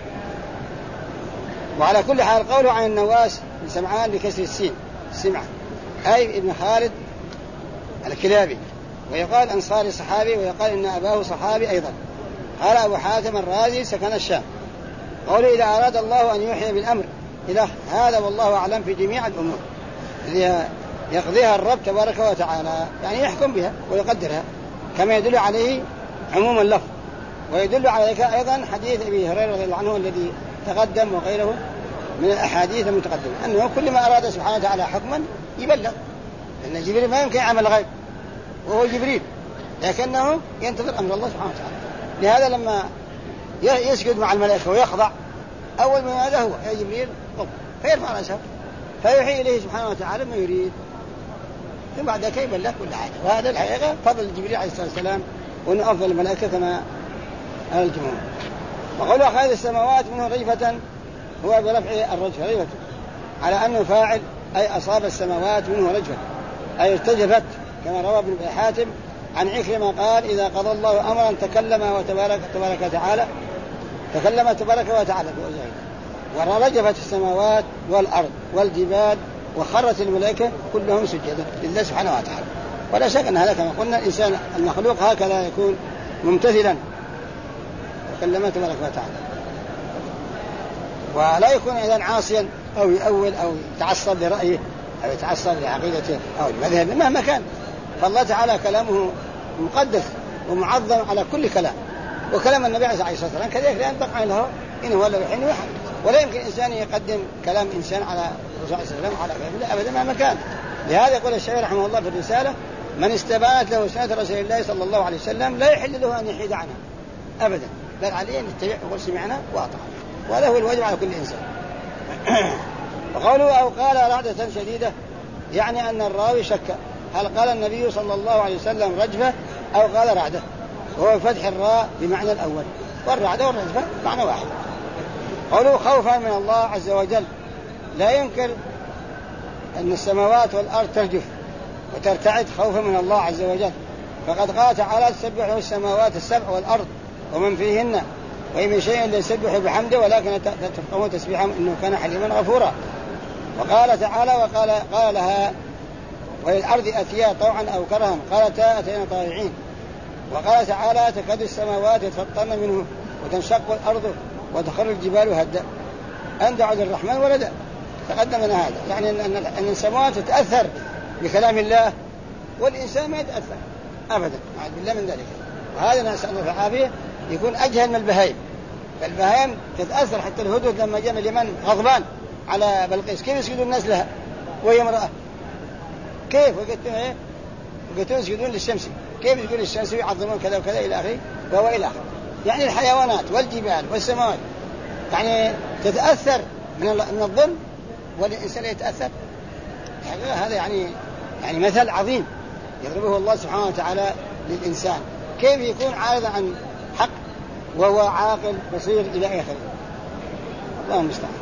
وعلى كل حال قوله عن النواس بن سمعان بكسر السين سمع أي ابن خالد الكلابي، ويقال أنصاري صحابي، ويقال إن أباه صحابي أيضا. قال أبو حاتم الرازي سكن الشام. قوله إذا أراد الله أن يحيي بالأمر إلى هذا والله أعلم في جميع الأمور التي يقضيها الرب تبارك وتعالى، يعني يحكم بها ويقدرها كما يدل عليه عموم اللفظ. ويدل على ذلك أيضا حديث أبي هريرة رضي الله عنه الذي تقدم وغيره من الأحاديث المتقدمة أنه كل ما أراد سبحانه وتعالى حكما يبلغ، لأن جبريل ما يمكن يعمل غيب وهو جبريل، لكنه ينتظر أمر الله سبحانه وتعالى. لهذا لما يسجد مع الملائكة ويخضع، أول ما هذا هو يا جبريل قم، فيرفع رأسه فيوحي إليه سبحانه وتعالى ما يريد، ثم بعد ذلك يبلغ كل حاجة. وهذا الحقيقة فضل جبريل عليه الصلاة والسلام، وأنه أفضل الملائكة كما قال الجمهور. وقالوا أخذ السماوات منه رجفة هو برفع الرجفة رجفة على أنه فاعل، أي أصاب السماوات منه رجفة أي ارتجفت، كما روى ابن أبي حاتم عن عكرمة قال إذا قضى الله أمرا تكلم تبارك وتعالى ورجفت السماوات والأرض والجبال وخرت الملائكة كلهم سجدا لله سبحانه وتعالى. ولا شك أن هذا كما قلنا الإنسان المخلوق هكذا يكون ممتثلا تكلم تبارك وتعالى، ولا يكون إذن عاصيا أو يؤول أو يتعصب لرأيه أو يتعصب لعقيدته أو المذهب مهما كان. فالله تعالى كلامه مقدس ومعظم على كل كلام، وكلام النبي عليه الصلاة والسلام كذلك لا ينطق عنه إنه هو الذي يحيي ويحيي، ولا يمكن إنسان يقدم كلام إنسان على الرسول عليه الصلاة والسلام على غيره أبدا مهما كان. لهذا يقول الشيخ رحمه الله في الرسالة من استبانت له سنة رسول الله صلى الله عليه وسلم لا يحل له أن يحيد عنها أبدا، بل عليه أن يتبع وقل سمعنا وأطعنا، وهذا هو الواجب على كل إنسان. وقوله أو قال رعدة شديدة يعني أن الراوي شك هل قال النبي صلى الله عليه وسلم رجفة أو قال رعدة، وهو فتح الراء بمعنى الأول، والرعدة والرجفة معنى واحد. قوله خوفا من الله عز وجل لا ينكر أن السماوات والأرض ترجف وترتعد خوفا من الله عز وجل، فقد قال تعالى تسبح له السماوات السبع والأرض ومن فيهن وإن من شيء لا يسبح بحمده ولكن تفقهون تسبيحهم إنه كان حليما غفورا. وقال تعالى قال لها وللأرض أتيا طوعا أو كرها قالتا أتينا طائعين. وقال تعالى تكاد السماوات يتفطرن منه وتنشق الأرض وتخر الجبال هدا أن دعوا للرحمن ولدا. تقدم لنا هذا، يعني أن السماوات تتأثر بكلام الله والإنسان ما يتأثر أبدا أعوذ بالله من ذلك. وهذا نسأل الله العافية يكون أجهل من البهائم، فالبهائم تتأثر حتى الهدهد لما جاء اليمن غضبان على بلقيس كيف يسجدون الناس لها وهي امرأة، كيف وقتون يسجدون للشمس، كيف يقول الشمس يعظمون كذا وكذا إلى آخره وهو إلى آخره. يعني الحيوانات والجبال والسماوات يعني تتأثر من الظلم والإنسان يتأثر. هذا يعني مثل عظيم يضربه الله سبحانه وتعالى للإنسان، كيف يكون عارضا عن حق وهو عاقل بصير إلى آخره. الله المستعان.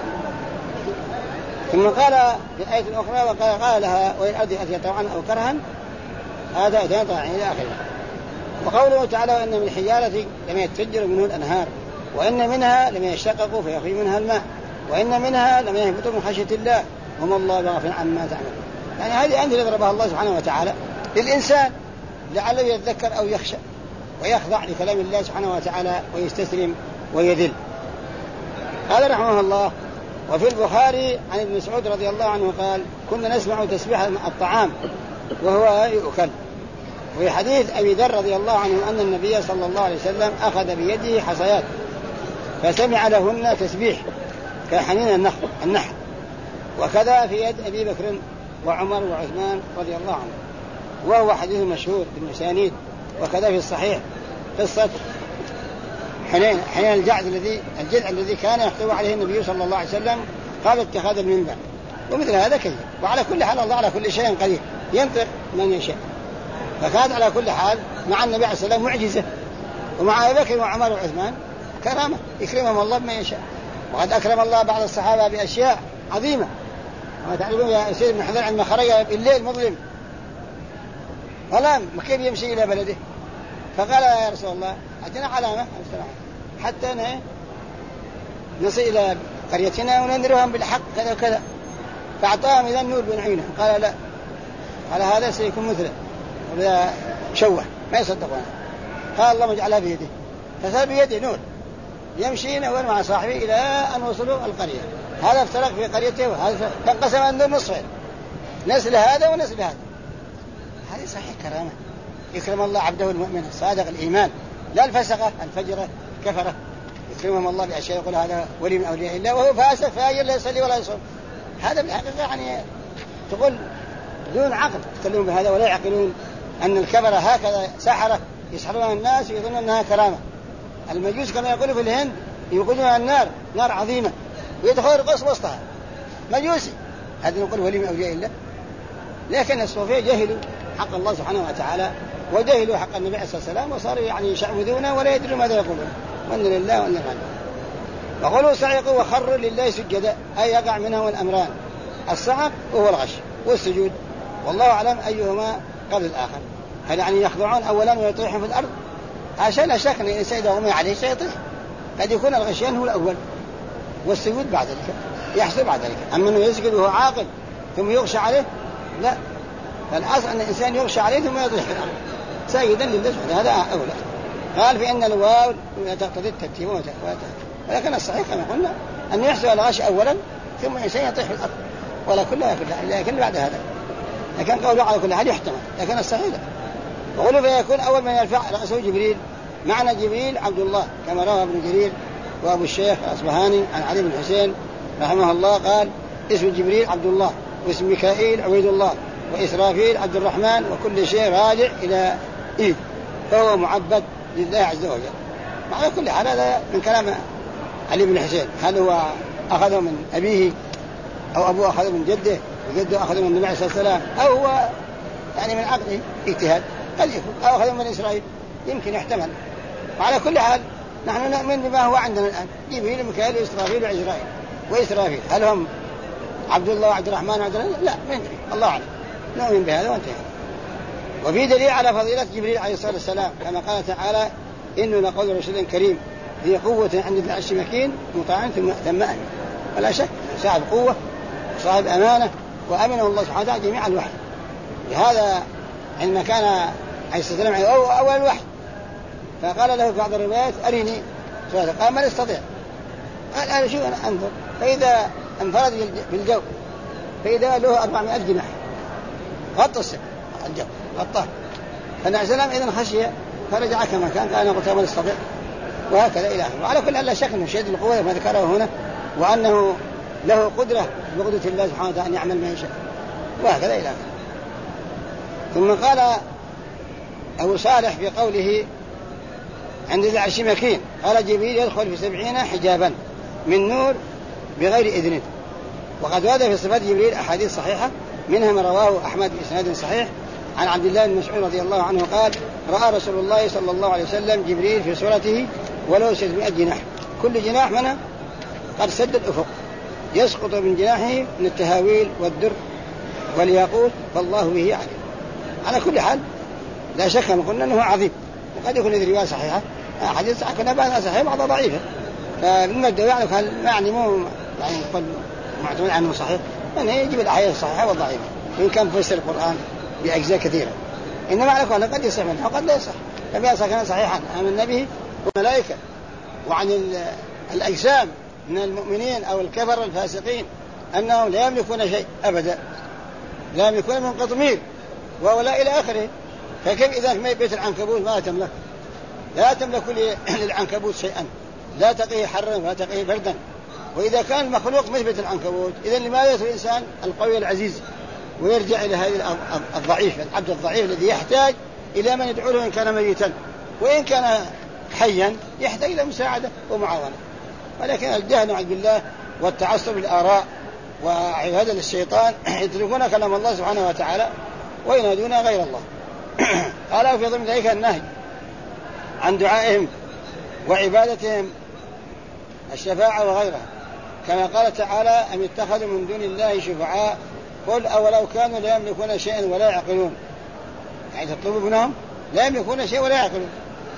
ثم قال في الآية الأخرى وقال لها والأرض أتيا طوعا أو كرها هذا أتيا طوعا إلى آخره. وقوله تعالى وإن من الحجارة لما يتفجر منه الأنهار وإن منها لما يشقق فيخرج منها الماء وإن منها لما يهبط من خشية الله وما الله بغافل عما تعملون. يعني هذه أمثلة ضربها الله سبحانه وتعالى للإنسان لعله يتذكر أو يخشى ويخضع لكلام الله سبحانه وتعالى ويستسلم ويذل. قال رحمه الله وفي البخاري عن ابن مسعود رضي الله عنه قال كنا نسمع تسبيح الطعام وهو يؤكل. وفي حديث أبي ذر رضي الله عنه أن النبي صلى الله عليه وسلم أخذ بيده حصيات فسمع لهن تسبيح كحنين النحل. وكذا في يد أبي بكر وعمر وعثمان رضي الله عنه، وهو حديث مشهور بالمسانيد. وكذا في الصحيح قصة حنين الجذع الذي كان يخطب عليه النبي صلى الله عليه وسلم قال اتخاذ المنبر. ومثل هذا كثير. وعلى كل حال الله على كل شيء قدير ينطق من يشاء، فكانت على كل حال مع النبي عليه الصلاة والسلام معجزة، ومع أبي بكر وعمر وعثمان كرامة يكرمهم الله بما يشاء. وقد أكرم الله بعض الصحابة بأشياء عظيمة. وما تعلمون يا سيد بن حذر عندما خرج بالليل مظلم ظلام كيف يمشي إلى بلده، فقال يا رسول الله أعطنا علامة حتى نصل إلى قريتنا وننذرهم بالحق كذا وكذا. فأعطاهم إذا النور بين عينهم. قال لا، قال هذا سيكون مثله ولا شوه ما يصدقونه. قال الله اجعلها بيده، فصار بيده نور يمشي نور مع صاحبه إلى أن وصلوا القرية. هذا افترق في قريته وهذا فانقسم النور نصفين، نسل هذا ونسل هذا. هذه صحيح كرامة يكرم الله عبده المؤمن الصادق الإيمان، لا الفسقة الفجرة كفرة يكرمهم الله بأشياء يقول هذا ولي من أولياء الله وهو فاسق فاجر لا يصلي ولا يصوم. هذا بالحقيقة يعني تقول دون عقل يتكلمون بهذا ولا يعقلون أن الكفرة هكذا سحرة يسحرون الناس ويظنون أنها كرامة. المجوس كما يقولوا في الهند يوقدون النار، نار عظيمة ويدخل القص وسطها مجوسي، هذا نقول ولي من أولياء الله. لكن الصوفية جهلوا حق الله سبحانه وتعالى وجهلوا حق النبي عليه الصلاة والسلام، وصاروا يعني يشعوذون ولا يدرون ماذا يقولون، وأن لله وأن الغنى. وقالوا صعقوا وخروا لله سجدا، أي يقع منهم الأمران، الصعق وهو الغش والسجود، والله أعلم أيهما قبل الآخر. هل يعني يخضعون أولا ويطيحون في الأرض؟ عشان لا شك أن الإنسان إذا غمي عليه سيطيح، قد يكون الغشيان هو الأول والسجود بعد ذلك يحصل بعد ذلك. أما أنه يسجد وهو عاقل ثم يغشى عليه لا، فالأصل أن الإنسان يغشى عليه ثم يطيح في الأرض ساجدا لله، هذا أولى. قال فإن الواو تقتضي الترتيب ولكن الصحيح كما قلنا أن يحصل الغش أولا ثم الإنسان يطيح في الأرض، ولا كلها لكن بعد هذا. لكن قوله على كل حال يحتمل، لكن الصحيح لا. وقالوا فيكون أول من يرفع رأسه جبريل، معنى جبريل عبد الله كما روى ابن جرير وأبو الشيخ الأصبهاني عن علي بن حسين رحمه الله قال اسم جبريل عبد الله، واسم ميكائيل عبيد الله، وإسرافيل عبد الرحمن، وكل شيء راجع إلى إيد، فهو معبد لله عز وجل. معنى كل حال هذا من كلام علي بن حسين، هل هو أخذه من أبيه أو أبوه أخذه من جده وجده أخذه من النبي عليه الصلاة والسلام، أو هو يعني من عقله اجتهاد قد يكون، أو أخذه من إسرائيل يمكن يحتمل. وعلى كل حال نحن نؤمن بما هو عندنا الآن، جبريل وميكائيل وإسرافيل وعزرائيل وإسرافيل، هل هم عبد الله وعبد الرحمن وعبد الله؟ لا، ما ندري، الله أعلم، نؤمن بهذا وانتهى. وفي دليل على فضيلة جبريل عليه الصلاة والسلام كما قال تعالى إنه لقول رسول كريم ذي قوة عند ذي العرش مكين مطاع ثم أمين، ولا شك صاحب قوة وصاحب أمانة، وأمنه الله سبحانه وتعالى جميع الوحي. لهذا عندما كان عليه الصلاة والسلام أول الوحي فقال له في بعض الروايات أرني، قال ما استطيع، قال أنا شو أنا أنظر، فإذا انفرد بالجو فإذا له 400 جناح غطى الجو غطاه، فالنبي صلى الله عليه وسلم إذن خشي فرجع كما كان، قال أنا قلت ما استطيع، وهكذا إلى آخره. وعلى كل لا شك أنه شديد القوة ما ذكره هنا، وأنه له قدرة بقدرة الله سبحانه وتعالى أن يعمل ما يشاء، وهكذا إلى آخره. ثم قال أبو صالح في قوله عند ذي العرش مكين، قال جبريل يدخل في 70 حجابا من نور بغير إذن. وقد ورد في صفات جبريل أحاديث صحيحة، منها ما رواه أحمد بإسناد صحيح عن عبد الله بن مسعود رضي الله عنه قال رأى رسول الله صلى الله عليه وسلم جبريل في صورته وله 600 جناح، كل جناح منها قد سد الأفق، يسقط من جناحه من التهاويل والدر والياقوت، فالله به عليم. على كل حال لا شك ما قلنا أنه عظيم، وقد يكون هذه الرواية صحيحة، حديث صحيح كنا بعضها صحيح بعضها ضعيفة، فمما الدواء يعني مو يعني قد معتمد عنه صحيح، يعني يجب الأحاديث الصحيحة والضعيفة، وإن كان فسر القرآن بأجزاء كثيرة، إنما على كل قد يصح منه وقد لا يصح. فبيصح كان صحيحا عن النبي والملائكة وعن الأجسام من المؤمنين أو الكفر الفاسقين أنهم لا يملكون شيء أبدا، لا يملكون من قطمير ولا إلى آخره. فكيف إذا بيت العنكبوت ما تملك؟ لا تملك للعنكبوت شيئا، لا تقيه حرا ولا تقيه بردا. وإذا كان المخلوق مثل بيت العنكبوت، إذن لماذا يدخل الإنسان القوي العزيز ويرجع إلى هذا الضعيف، العبد الضعيف الذي يحتاج إلى من يدعو له إن كان ميتا، وإن كان حيا يحتاج إلى مساعدة ومعاونة. ولكن الجهل نعوذ بالله والتعصب بالآراء وعبادة للشيطان يتركون كلام الله سبحانه وتعالى وينادون غير الله. قال في ضمن ذلك النهي عن دعائهم وعبادتهم الشفاعة وغيرها، كما قال تعالى أم اتخذوا من دون الله شفعاء قل أولو كانوا لا يملكون شيئا ولا يعقلون، يعني تطلبونهم لا يملكون شيئا ولا يعقلون،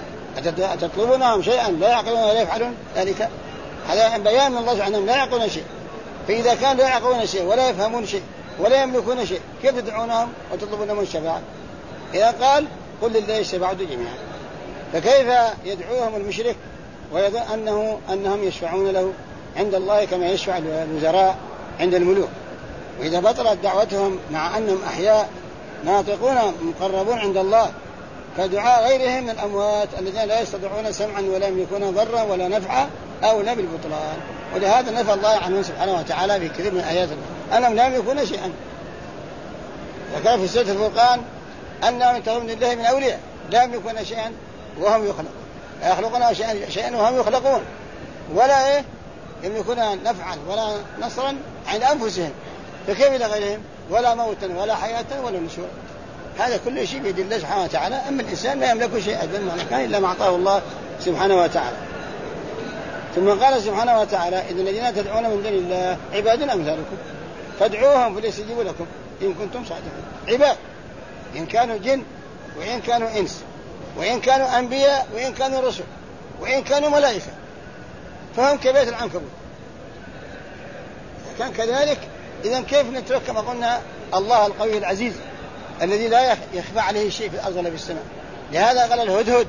تطلبونهم شيئا لا يعقلون ولا يفعلون ذلك، هذا بيان من الله سبحانه أنهم لا يعقلون شيء. فإذا كانوا لا يعقلون شيء ولا يفهمون شيء ولا يملكون شيء كيف تدعونهم وتطلبونهم الشفاعة؟ إذا قال قل لله الشفاعة جميعا، فكيف يدعوهم المشرك ويظن أنهم يشفعون له عند الله كما يشفع الوزراء عند الملوك؟ وإذا بطلت دعوتهم مع أنهم أحياء ناطقون مقربون عند الله، فدعاء غيرهم من الأموات الذين لا يستطيعون سمعا ولا يملكون ضرا ولا نفعا أولى بالبطلان. ولهذا نفى الله عنهم سبحانه وتعالى في كثير من آياته أنهم لا يملكون شيئا. وكان في سورة الفرقان أنهم اتخذوا من الله من أولياء لا يملكون شيئا وهم يخلقون. يخلقون شيئا وهم يخلقون، ولا يملكون نفعا ولا نصرا عن أنفسهم، فكيف لغيرهم؟ ولا موتا ولا حياة ولا نشور. هذا كل شيء بيد الله سبحانه وتعالى. أما الإنسان ما يملك شيئا إلا ما أعطاه الله سبحانه وتعالى. ثم قال سبحانه وتعالى: إن الذين تدعون من دون الله عباد أمثالكم فادعوهم فليستجيبوا لكم إن كنتم صادقين. عباد، إن كانوا جن وإن كانوا إنس وإن كانوا أنبياء وإن كانوا رسل وإن كانوا ملائكة، فهم كبيت العنكبوت. كان كذلك إذن كيف نترك كما قلنا الله القوي العزيز الذي لا يخفى عليه شيء في الأرض ولا في السماء. لهذا قال الهدهد: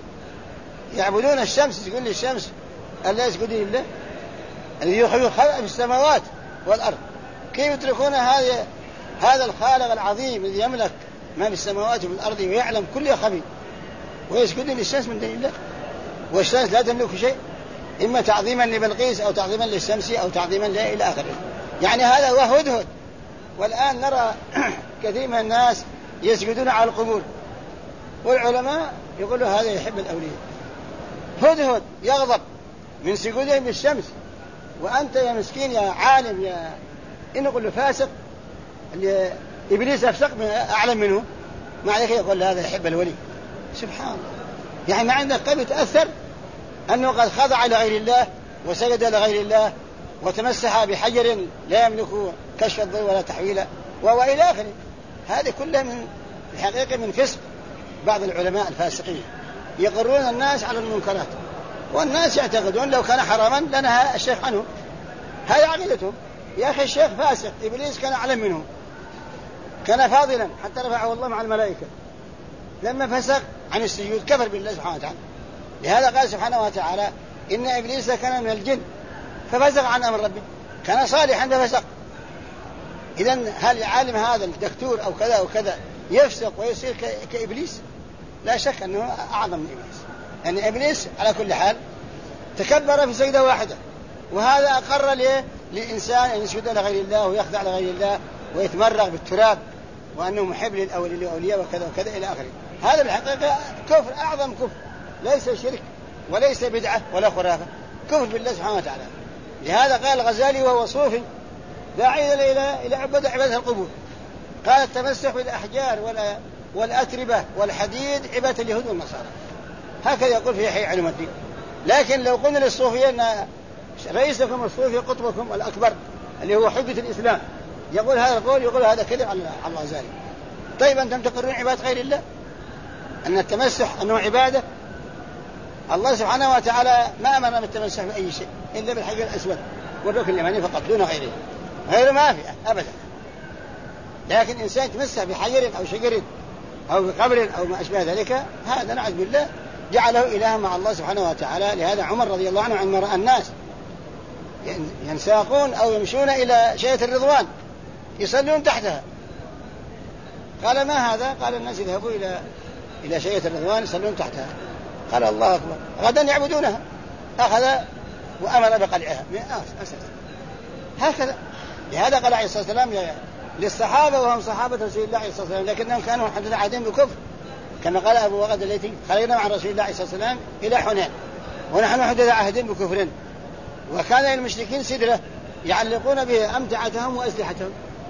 يعبدون الشمس، يقول للشمس ألا يسجدون لله الذي يخلق في السماوات والأرض. كيف يتركون هذا الخالق العظيم الذي يملك ما في السماوات وفي الأرض ويعلم كل خبير، ويسجدون للشمس من دون الله؟ والشمس لا تملك شيء، إما تعظيما لبلقيس أو تعظيما للشمس أو تعظيما لا إلى آخره. يعني هذا هو هدهد. والآن نرى كثير من الناس يسجدون على القبور، والعلماء يقولوا هذا يحب الأولياء. هدهد يغضب من سجودهم للشمس، وأنت يا مسكين يا عالم يا إنه يقول له فاسق، اللي إبليس أفسق أعلم منه، ما عليك يقول هذا يحب الولي. سبحان الله. يعني ما عندك قلب يتأثر أنه قد خضع لغير الله وسجد لغير الله وتمسح بحجر لا يملك كشف الضوء ولا تحويله وإلى آخره. هذه كلها من الحقيقة من فسق بعض العلماء الفاسقين، يقرون الناس على المنكرات، والناس يعتقدون لو كان حراما لنهى الشيخ عنه. هذا عقيدتهم. يا أخي الشيخ فاسق، إبليس كان أعلم منه، كان فاضلا حتى رفعه الله مع الملائكة، لما فسق عن السجود كفر بالله سبحانه وتعالى. لهذا قال سبحانه وتعالى: إن إبليس كان من الجن ففسق عن أمر ربه، كان صالحا ففسق. إذن هل عالم هذا الدكتور أو كذا وكذا يفسق ويصير كإبليس؟ لا شك أنه أعظم من إبليس. يعني إبليس على كل حال تكبر في سجدة واحدة، وهذا أقر للإنسان أن يسجد لغير الله ويخضع لغير الله ويتمرغ بالتراب، وأنه محب للأولياء وكذا وكذا إلى آخره. هذا بالحقيقة كفر، أعظم كفر، ليس شرك وليس بدعة ولا خرافة، كفر بالله سبحانه وتعالى. لهذا قال الغزالي وهو صوفي داعي إلى عبادة القبور، قال: التمسح بالأحجار والأتربة والحديد عبادة اليهود والنصارى. هكذا يقول في حي علم الدين. لكن لو قلنا للصوفية أن رئيسكم الصوفي قطبكم الأكبر اللي هو حجة الإسلام يقول هذا القول، يقول هذا كذب على الغزالي. طيب أنتم تقرون عبادة غير الله، أن التمسح أنه عبادة؟ الله سبحانه وتعالى ما أمرنا بالتمسح بأي شيء إلا بالحجر الأسود والركن اليماني فقط، دون غيره ما في أبدا. لكن إنسان يتمسح بحجر أو شجر أو بقبر أو ما أشبه ذلك، هذا نعوذ بالله جعله إله مع الله سبحانه وتعالى. لهذا عمر رضي الله عنه عندما رأى الناس ينساقون أو يمشون إلى شيئة الرضوان يصلون تحتها، قال: ما هذا؟ قال: الناس يذهبوا إلى شيئة الرضوان يصلون تحتها. قال: الله أكبر، غدا يعبدونها. أخذ وأمر بقلعها من أساس. هكذا. لهذا قال عليه الصلاة والسلام للصحابة وهم صحابة رسول الله عليه الصلاة والسلام، لكنهم كانوا حدث عهدهم بكفر، كما قال أبو وقد الليثي: خرجنا مع رسول الله عليه الصلاة والسلام إلى حنين ونحن حدث عهدهم بكفر، وكان المشركين سدرة يعلقون بها أمتعتهم وأسلحتهم،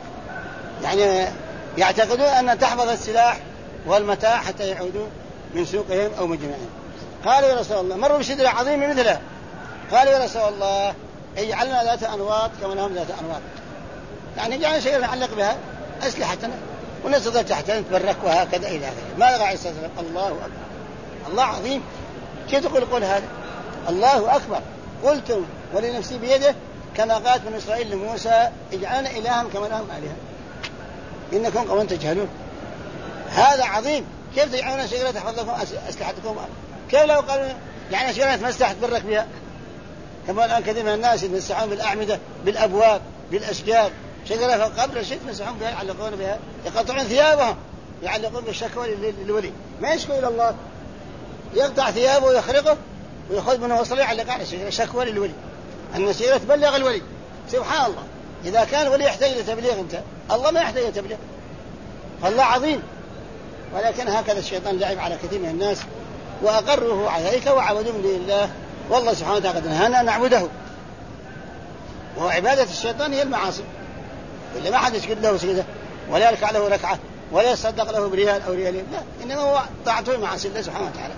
يعني يعتقدون أن تحفظ السلاح والمتاع حتى يعودوا من سوقهم أو مجمعهم. قالوا: يا رسول الله، مروا بسدرة عظيمة مثلها. قالوا: يا رسول الله، اجعلنا ذات أنواط كما لهم ذات أنواط، يعني جعلنا شيئا نعلق بها أسلحتنا ونستطيع تحتها نتبرك وهكذا إلى آخره. ماذا عليه الصلاة والسلام؟ الله أكبر، الله عظيم. كيف تقول قول هذا؟ الله أكبر. قلتم ولنفسي بيده كما قالت من إسرائيل لموسى: اجعلنا إلها كما لهم آلهة إنكم قوم تجهلون. هذا عظيم. كيف تجعلون شجرة تحفظ لكم أسلحتكم؟ كيف لو قالوا يعني شجرة تمسح تبرك بها؟ كما الآن كثير من الناس يتمسحون بالأعمدة بالأبواب بالأشجار، شجرة في القبر شيء يتمسحون بها يعلقون بها، يقطعون ثيابهم يعلقون بالشكوى للولي، ما يشكو إلى الله، يقطع ثيابه ويخرقه ويأخذ منه وصله يعلق على شكوى للولي، أن الشجرة تبلغ الولي. سبحان الله. إذا كان الولي يحتاج لتبليغ أنت، الله ما يحتاج لتبليغ، فالله عظيم. ولكن هكذا الشيطان لعب على كثير من الناس وأقروا على ذلك وعبدوا من دون الله، والله سبحانه وتعالى قد نهانا أن نعبده. وعبادة الشيطان هي المعاصي، اللي ما حد يسجد له سجده ولا يركع له ركعة ولا يصدق له بريال أو ريالين، لا، إنما هو طاعته معاصي الله سبحانه وتعالى.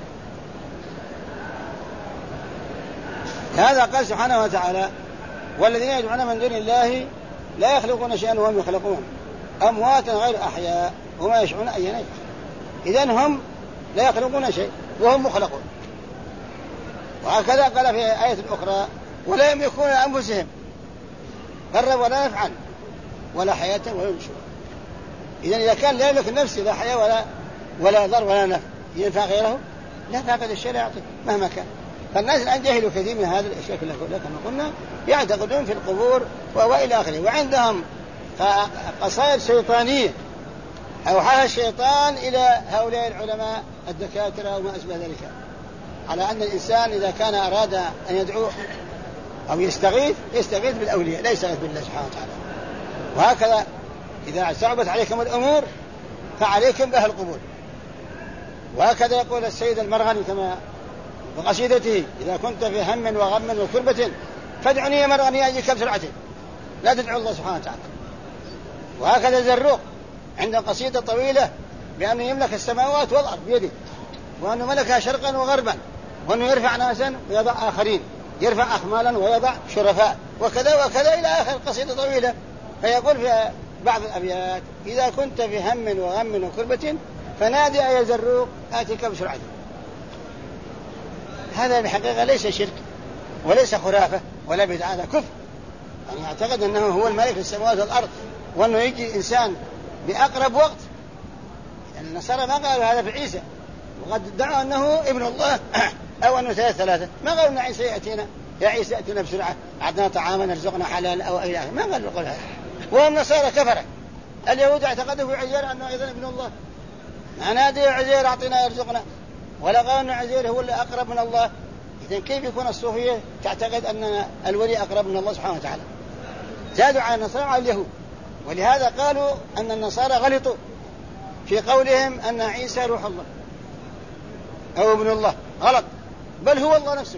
هذا قال سبحانه وتعالى: والذين يدعون من دون الله لا يخلقون شيئا وهم يخلقون أمواتا غير أحياء وما يشعرون أيان يفعلون. إذن هم لا يخلقون شيء وهم مخلقون. وهكذا قال في آية أخرى: ولا يملكون أنفسهم ضرا ولا نفعا ولا حياة ولا نشور. إذن إذا كان لا يملك نفسه لا حياة ولا ضر ولا نفع ينفع غيره؟ لا، فقد الشرع يعطي مهما كان. فالناس الآن جهلوا كثير من هذه الأشياء كلها كما قلنا، يعتقدون في القبور وإلى آخره، وعندهم قصائد شيطانية أوحاها الشيطان إلى هؤلاء العلماء الدكاترة وما أشبه ذلك، على أن الإنسان إذا كان أراد أن يدعو أو يستغيث بالأولياء لا يستغيث بالله سبحانه وتعالى. وهكذا إذا صعبت عليكم الأمور فعليكم بأهل القبور. وهكذا يقول السيد المرغني كما بقصيدته: إذا كنت في هم وغم وكربة فادعني يا مرغني أجيك بسرعة، لا تدعو الله سبحانه وتعالى. وهكذا زروق عنده قصيدة طويلة بأنه يملك السماوات والأرض بيده، وأنه ملكها شرقا وغربا، وأنه يرفع ناسا ويضع آخرين، يرفع أخمالا ويضع شرفاء، وكذا وكذا إلى آخر قصيدة طويلة. فيقول في بعض الأبيات: إذا كنت في هم وغم وكربة فنادي يا زروق آتيك بسرعة. هذا الحقيقة ليس شرك وليس خرافة ولا بدعة، هذا كفر. يعني يعتقد أنه هو الملك السماوات والأرض، وأنه يجي إنسان بأقرب وقت. يعني النصارى ما قالوا هذا في عيسى، وقد ادعوا أنه ابن الله أو أنه ثلاثة. ما قالوا أن عيسى يأتينا، يا عيسى أتنا بسرعة أعطنا طعاما نرزقنا حلال أو أي آخر، ما قالوا قول هذا. وهم نصارى كفرة. اليهود اعتقدوا في عزير أنه أيضا ابن الله، ما نادي عزير أعطنا يرزقنا، ولا قالوا أن عزير هو اللي أقرب من الله. إذن كيف يكون الصوفية تعتقد أن الولي أقرب من الله سبحانه وتعالى؟ زادوا على النصارى وعلى اليهود. ولهذا قالوا أن النصارى غلطوا في قولهم أن عيسى روح الله أو ابن الله، غلط، بل هو الله نفسه.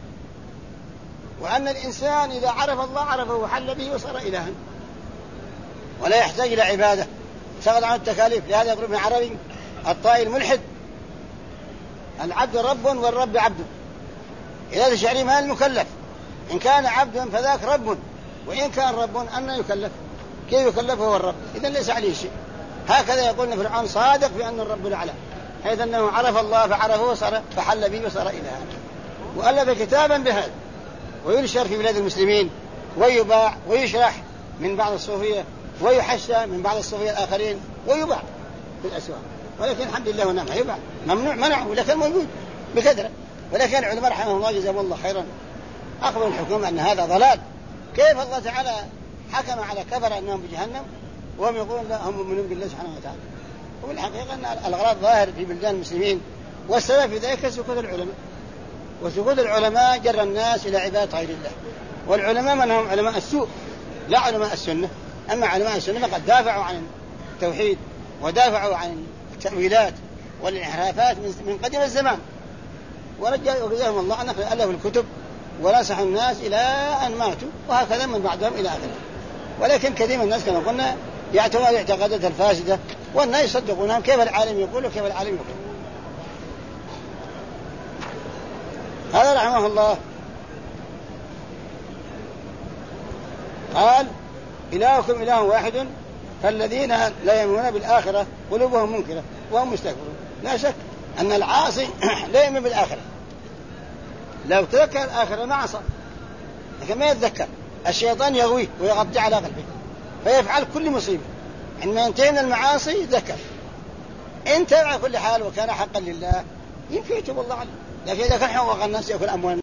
وأن الإنسان إذا عرف الله عرفه وحل به وصار إلها ولا يحتاج إلى عبادة، سقط عن التكاليف. لهذا يقول ابن عربي الطائي الملحد: العبد رب والرب عبد. إذا تشعري ما المكلف، إن كان عبدا فذاك رب، وإن كان رب أن يكلف، كيف يكلف هو الرب؟ إذن ليس عليه شيء. هكذا يقول فرعون صادق في أن الرب الأعلى، حيث أنه عرف الله فعرفه وصار فحل به وصار إلها. وألف كتابا بهذا وينشر في بلاد المسلمين، ويباع ويشرح من بعض الصوفية، ويحشى من بعض الصوفية الآخرين، ويباع في الأسواق. ولكن الحمد لله ونعمه يباع، ممنوع منعه لكن موجود بكثرة. ولكن العلماء رحمه الله جزاهم الله خيرا أخبروا الحكومة أن هذا ضلال. كيف الله تعالى حكم على كفر أنهم بجهنم وهم يقولون لا هم مؤمنون بالله سبحانه وتعالى؟ والحقيقة أن الأغراض ظاهر في بلدان المسلمين، والسبب في ذلك سكوت العلماء. وسكوت العلماء جر الناس إلى عبادة غير الله. والعلماء من هم علماء السوء لا علماء السنة. أما علماء السنة فقد دافعوا عن التوحيد ودافعوا عن التأويلات والانحرافات من قديم الزمان، ورجعهم الله أن ألفوا الكتب ونصحوا الناس إلى أن ماتوا، وهكذا من بعدهم إلى آخره. ولكن كثير من الناس كما قلنا يعتمدون الاعتقادات الفاسدة، والناس يصدقونهم كيف العالم يقول وكيف العالم يقول. هذا رحمه الله قال: إلهكم إله واحد فالذين لا يؤمنون بالآخرة قلوبهم منكرة وهم مستكبرون. لا شك أن العاصي لا يؤمن بالآخرة، لو تذكر الآخرة ما عصى، لكن ما يتذكر. الشيطان يغويه ويغطي على قلبه فيفعل كل مصيبة. عندما ينتهي من المعاصي يتذكر، انت على كل حال وكان حقا لله يمكن يتوب الله عليه. لكن إذا كان حقوق الناس يأكل أموال